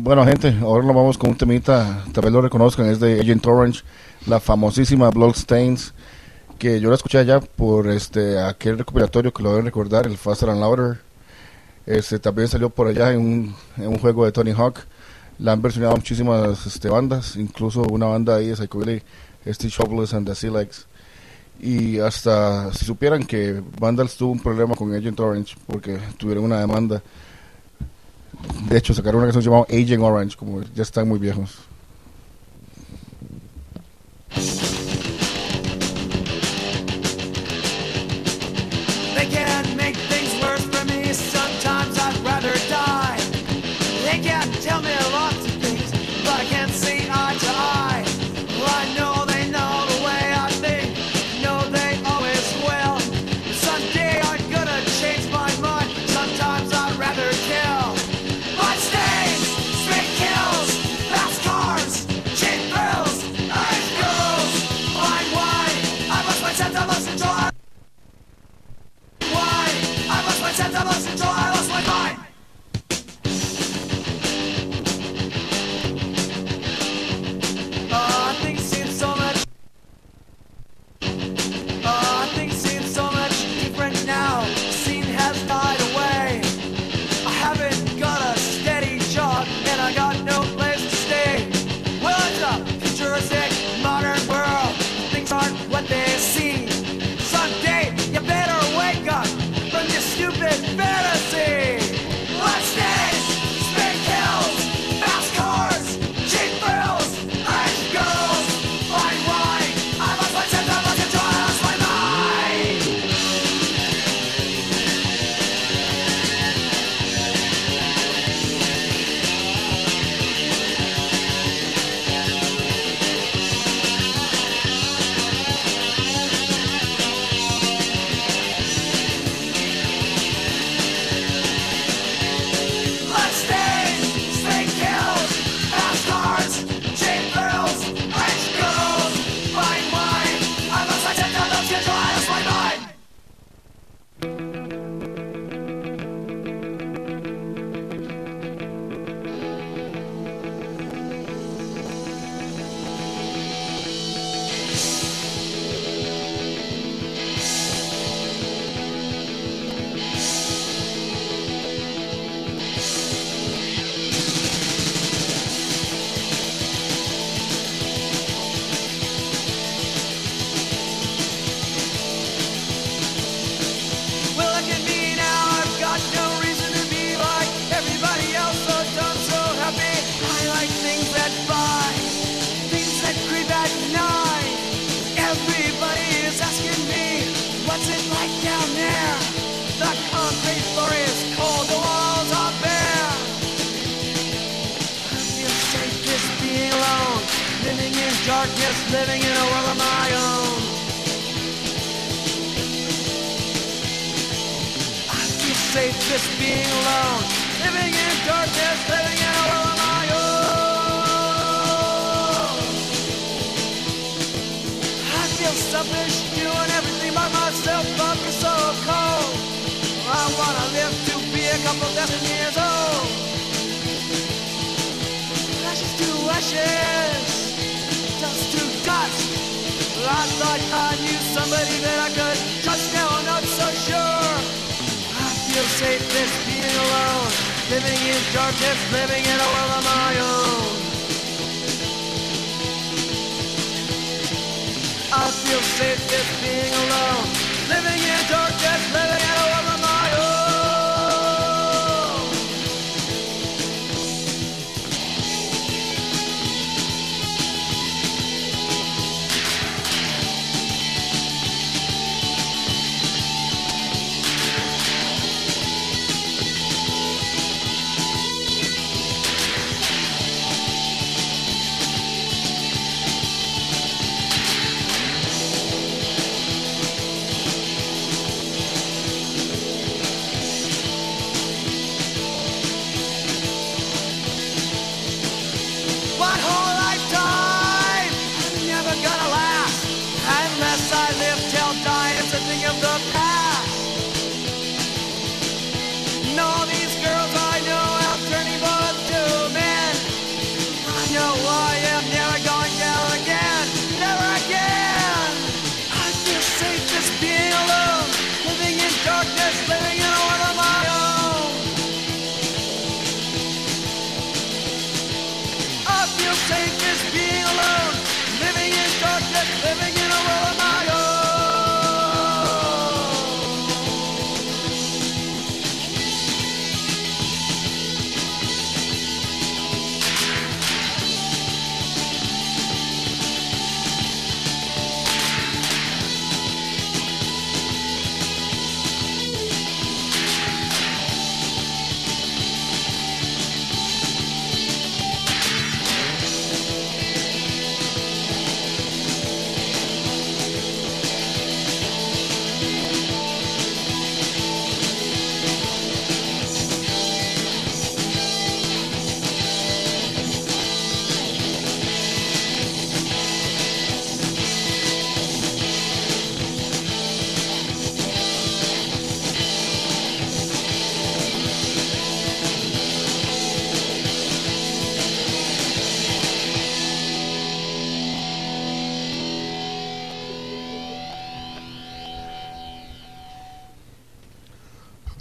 Bueno, gente, ahora nos vamos con un temita, tal vez lo reconozcan, es de Agent Orange, la famosísima Bloodstains, que yo la escuché allá por este aquel recopilatorio que lo deben recordar, el Faster and Louder. Este, también salió por allá en un, en un juego de Tony Hawk. La han versionado muchísimas este, bandas, incluso una banda ahí de Psychobilly, este Shoveless and the Sea Legs. Y hasta si supieran que Vandals tuvo un problema con Agent Orange porque tuvieron una demanda. De hecho, sacaron una canción llamada Agent Orange, como ya están muy viejos. They can't make things worse for me. Sometimes I'd rather die. They can't tell me lots of things, but I can't see eye to eye. Well, I know they know the way I think. Know they always will. Someday I'm gonna change my mind. Sometimes I'd rather kill. Bloodstains, straight kills, fast cars, cheap thrills, nice girls, fine wine. I lost my sense, I lost control. Why? I lost my sense, I lost control, I lost my mind. Oh, things seem so much. Oh, things seem so much different now. The scene has died away. I haven't got a steady job and I got no place to stay. Well, it's a futuristic modern world. Things aren't what they seem. Someday you better wake up from this stupid fantasy. Bloodstains, spin kills, fast cars, cheap thrills, nice girls, fine wine. I lost my sense, I lost control, I lost my mind. Bloodstains, spin kills, fast cars, cheap thrills, nice girls, fine wine. I lost my sense, I lost control, I lost my mind. Well, look at me now, I've got no reason to be like everybody else, so dumb, so happy. I like things that fly, things that creep at night. Everybody is asking me, what's it like down there? The concrete floor is cold, the walls are bare. I feel safe just being alone, living in darkness, living in a world of my own. I feel safe just being alone, living in darkness, living in a world of my own. I feel selfish, doing everything by myself, but it's so cold. I wanna live to be a couple dozen years old. Ashes to ashes, dust to dust. I thought I knew somebody that I could trust, now I'm not so sure. I feel safe just being alone, living in darkness, living in a world of my own. I feel safe just being alone, living in darkness, living in a world of my own.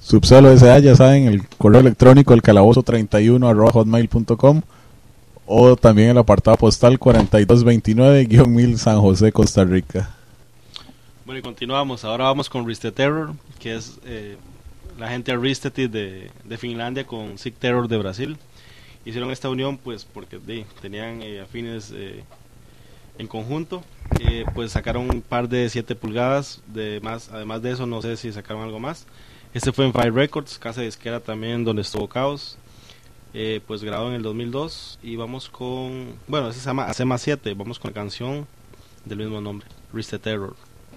Subsuelo S A, ya saben, el correo electrónico el calabozo treinta y uno arroba hotmail punto com o también el apartado postal cuarenta y dos veintinueve guión mil San José, Costa Rica. Bueno, y continuamos. Ahora vamos con Ristet Terror, que es eh, la gente de Ristet de, de Finlandia con Sick Terror de Brasil. Hicieron esta unión pues porque de, tenían eh, afines eh, en conjunto. Eh, pues sacaron un par de siete pulgadas. De más, además de eso, no sé si sacaron algo más. Este fue en Fire Records, casa disquera también donde estuvo Caos. Eh, pues grabado en el dos mil dos. Y vamos con, bueno, ese se llama Acema siete. Vamos con la canción del mismo nombre, Ristet Terror.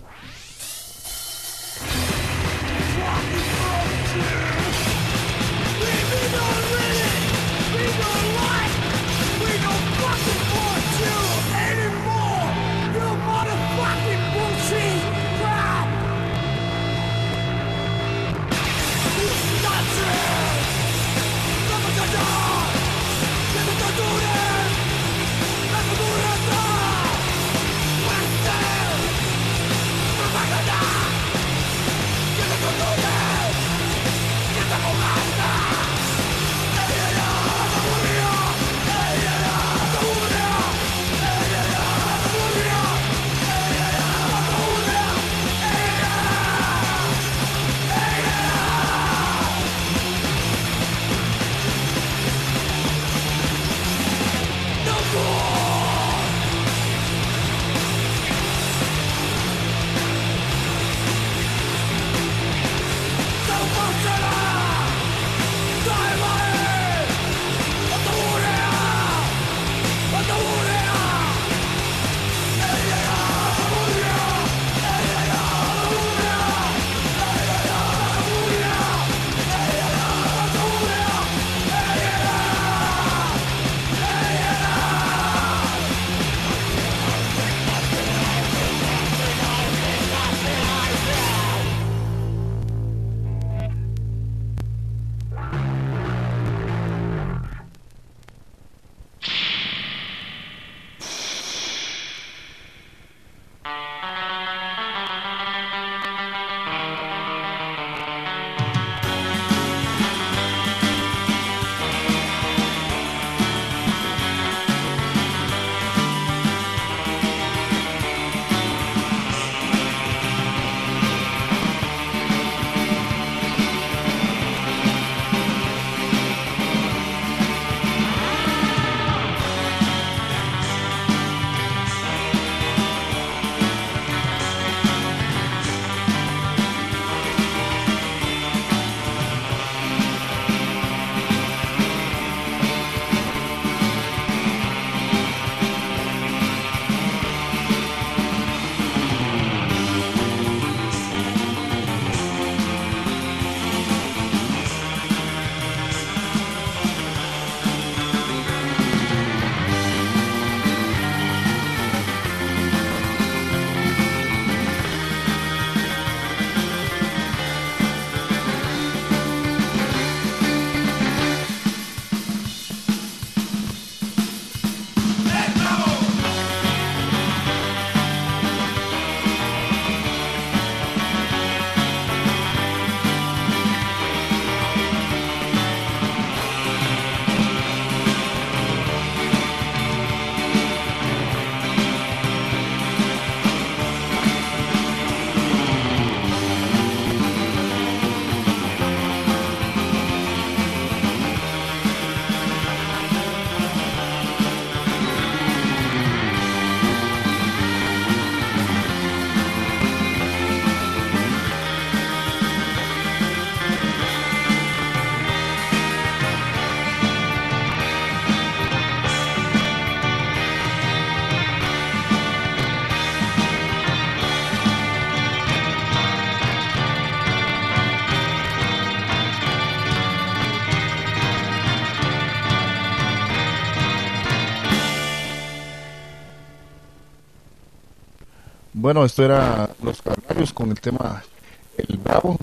Bueno, esto era Los Carnarios con el tema El Bravo.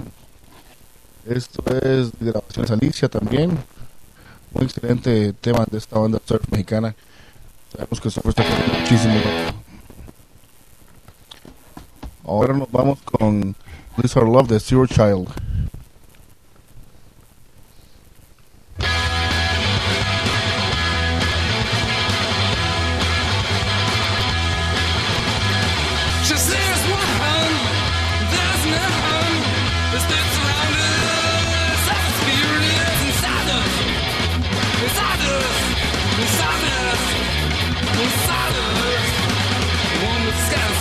Esto es de grabaciones Alicia también. Un excelente tema de esta banda surf mexicana. Sabemos que surf está haciendo muchísimo. Ahora nos vamos con Lose Our Love de Zero Child.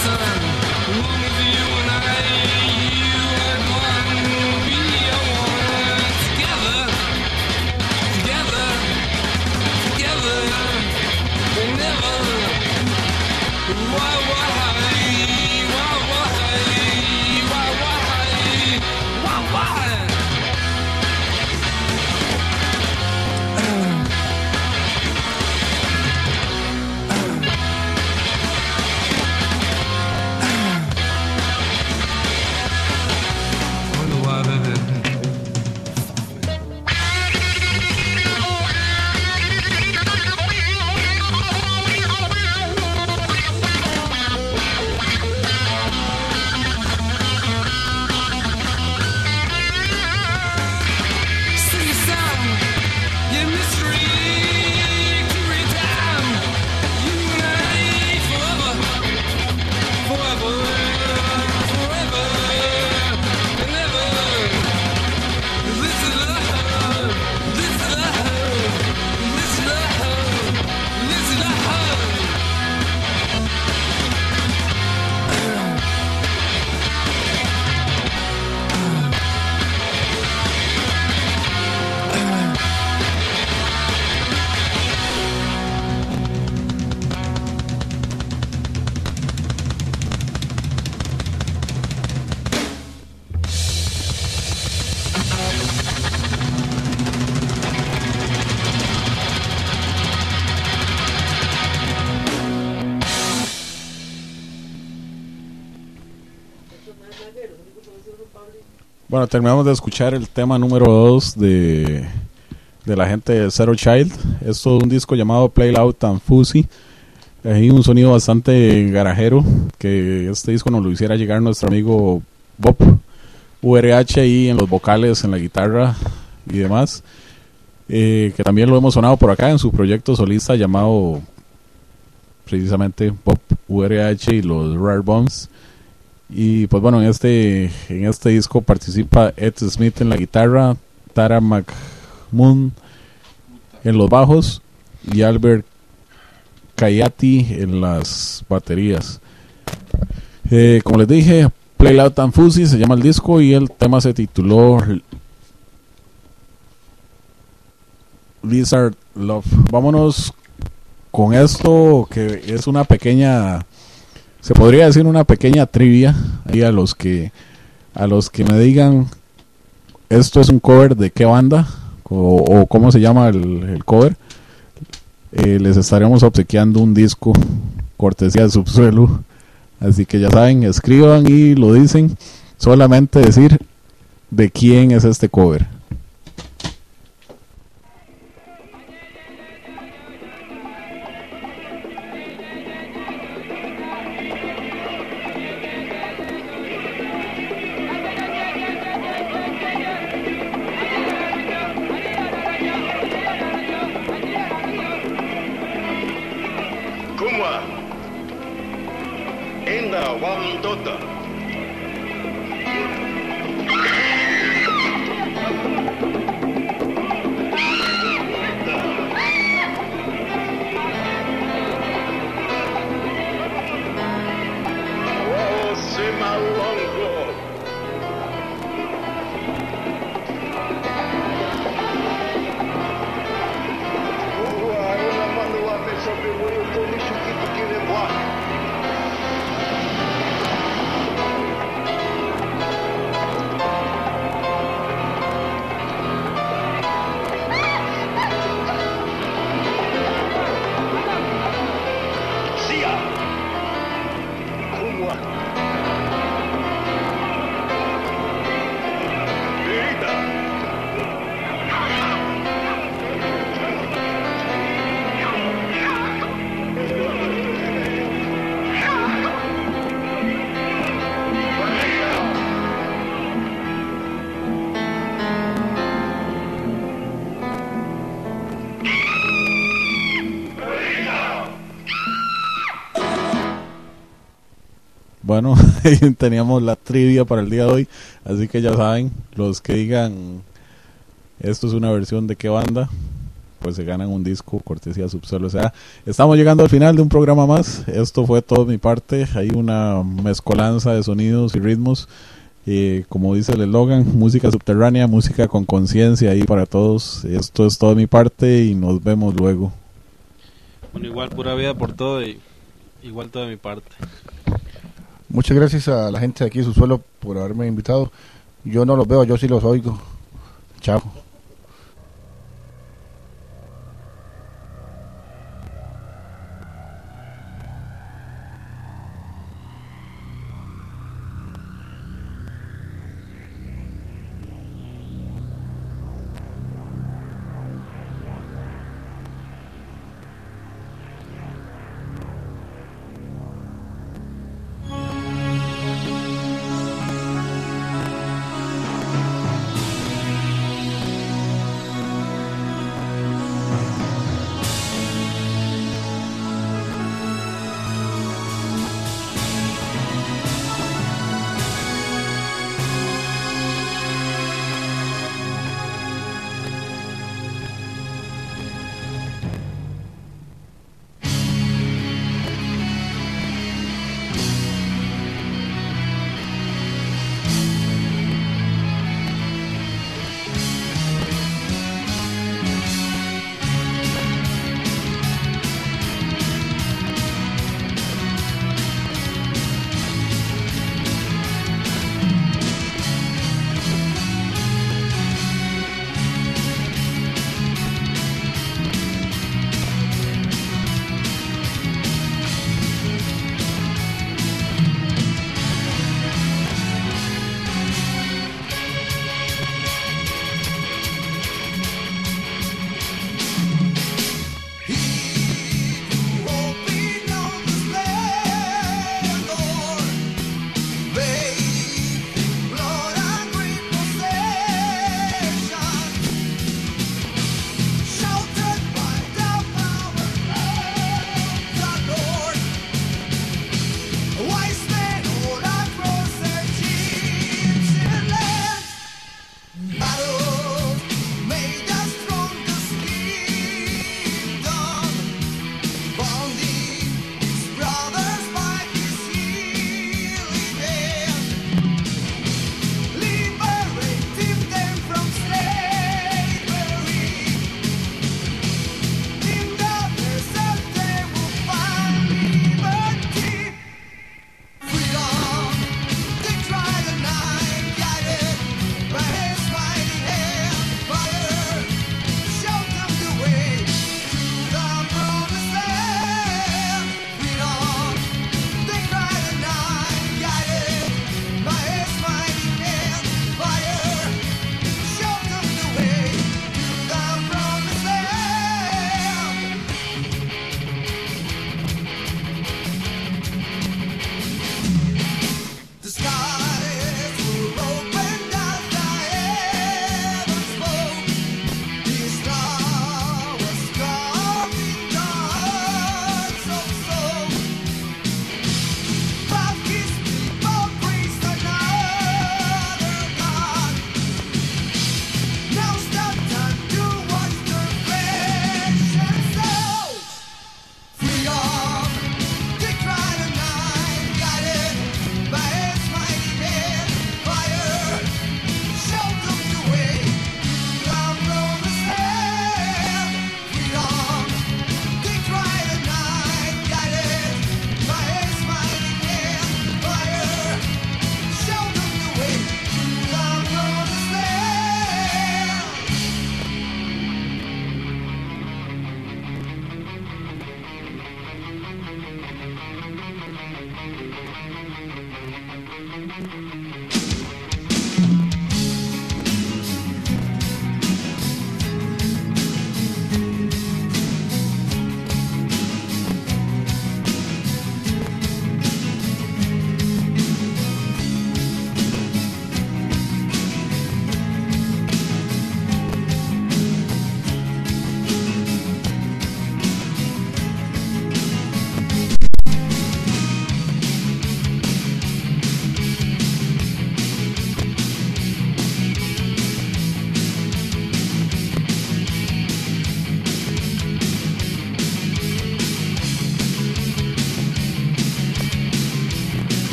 Bueno, terminamos de escuchar el tema número dos de, de la gente de Zero Child. Esto es un disco llamado Play Loud and Fuzzy. Hay un sonido bastante garajero, que este disco nos lo hiciera llegar nuestro amigo Bob U R H ahí en los vocales, en la guitarra y demás, eh, que también lo hemos sonado por acá en su proyecto solista llamado precisamente Bob U R H y los Rare Bombs. Y pues bueno, en este en este disco participa Ed Smith en la guitarra, Tara McMahon en los bajos y Albert Kayati en las baterías. Eh, como les dije, Play Loud and Fuzzy se llama el disco y el tema se tituló Lizard Love. Vámonos con esto, que es una pequeña, se podría decir una pequeña trivia ahí a los que a los que me digan esto es un cover de qué banda o, o cómo se llama el, el cover. Eh, les estaremos obsequiando un disco cortesía de Subsuelo, así que ya saben, escriban y lo dicen, solamente decir de quién es este cover. Bueno, teníamos la trivia para el día de hoy, así que ya saben, los que digan esto es una versión de qué banda, pues se ganan un disco cortesía Subsuelo. O sea, estamos llegando al final de un programa más. Esto fue todo de mi parte. Hay una mezcolanza de sonidos y ritmos. Eh, como dice el eslogan, música subterránea, música con conciencia ahí para todos. Esto es todo de mi parte y nos vemos luego. Bueno, igual pura vida por todo y igual todo de mi parte. Muchas gracias a la gente de aquí de Subsuelo por haberme invitado. Yo no los veo, yo sí los oigo. Chao.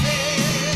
say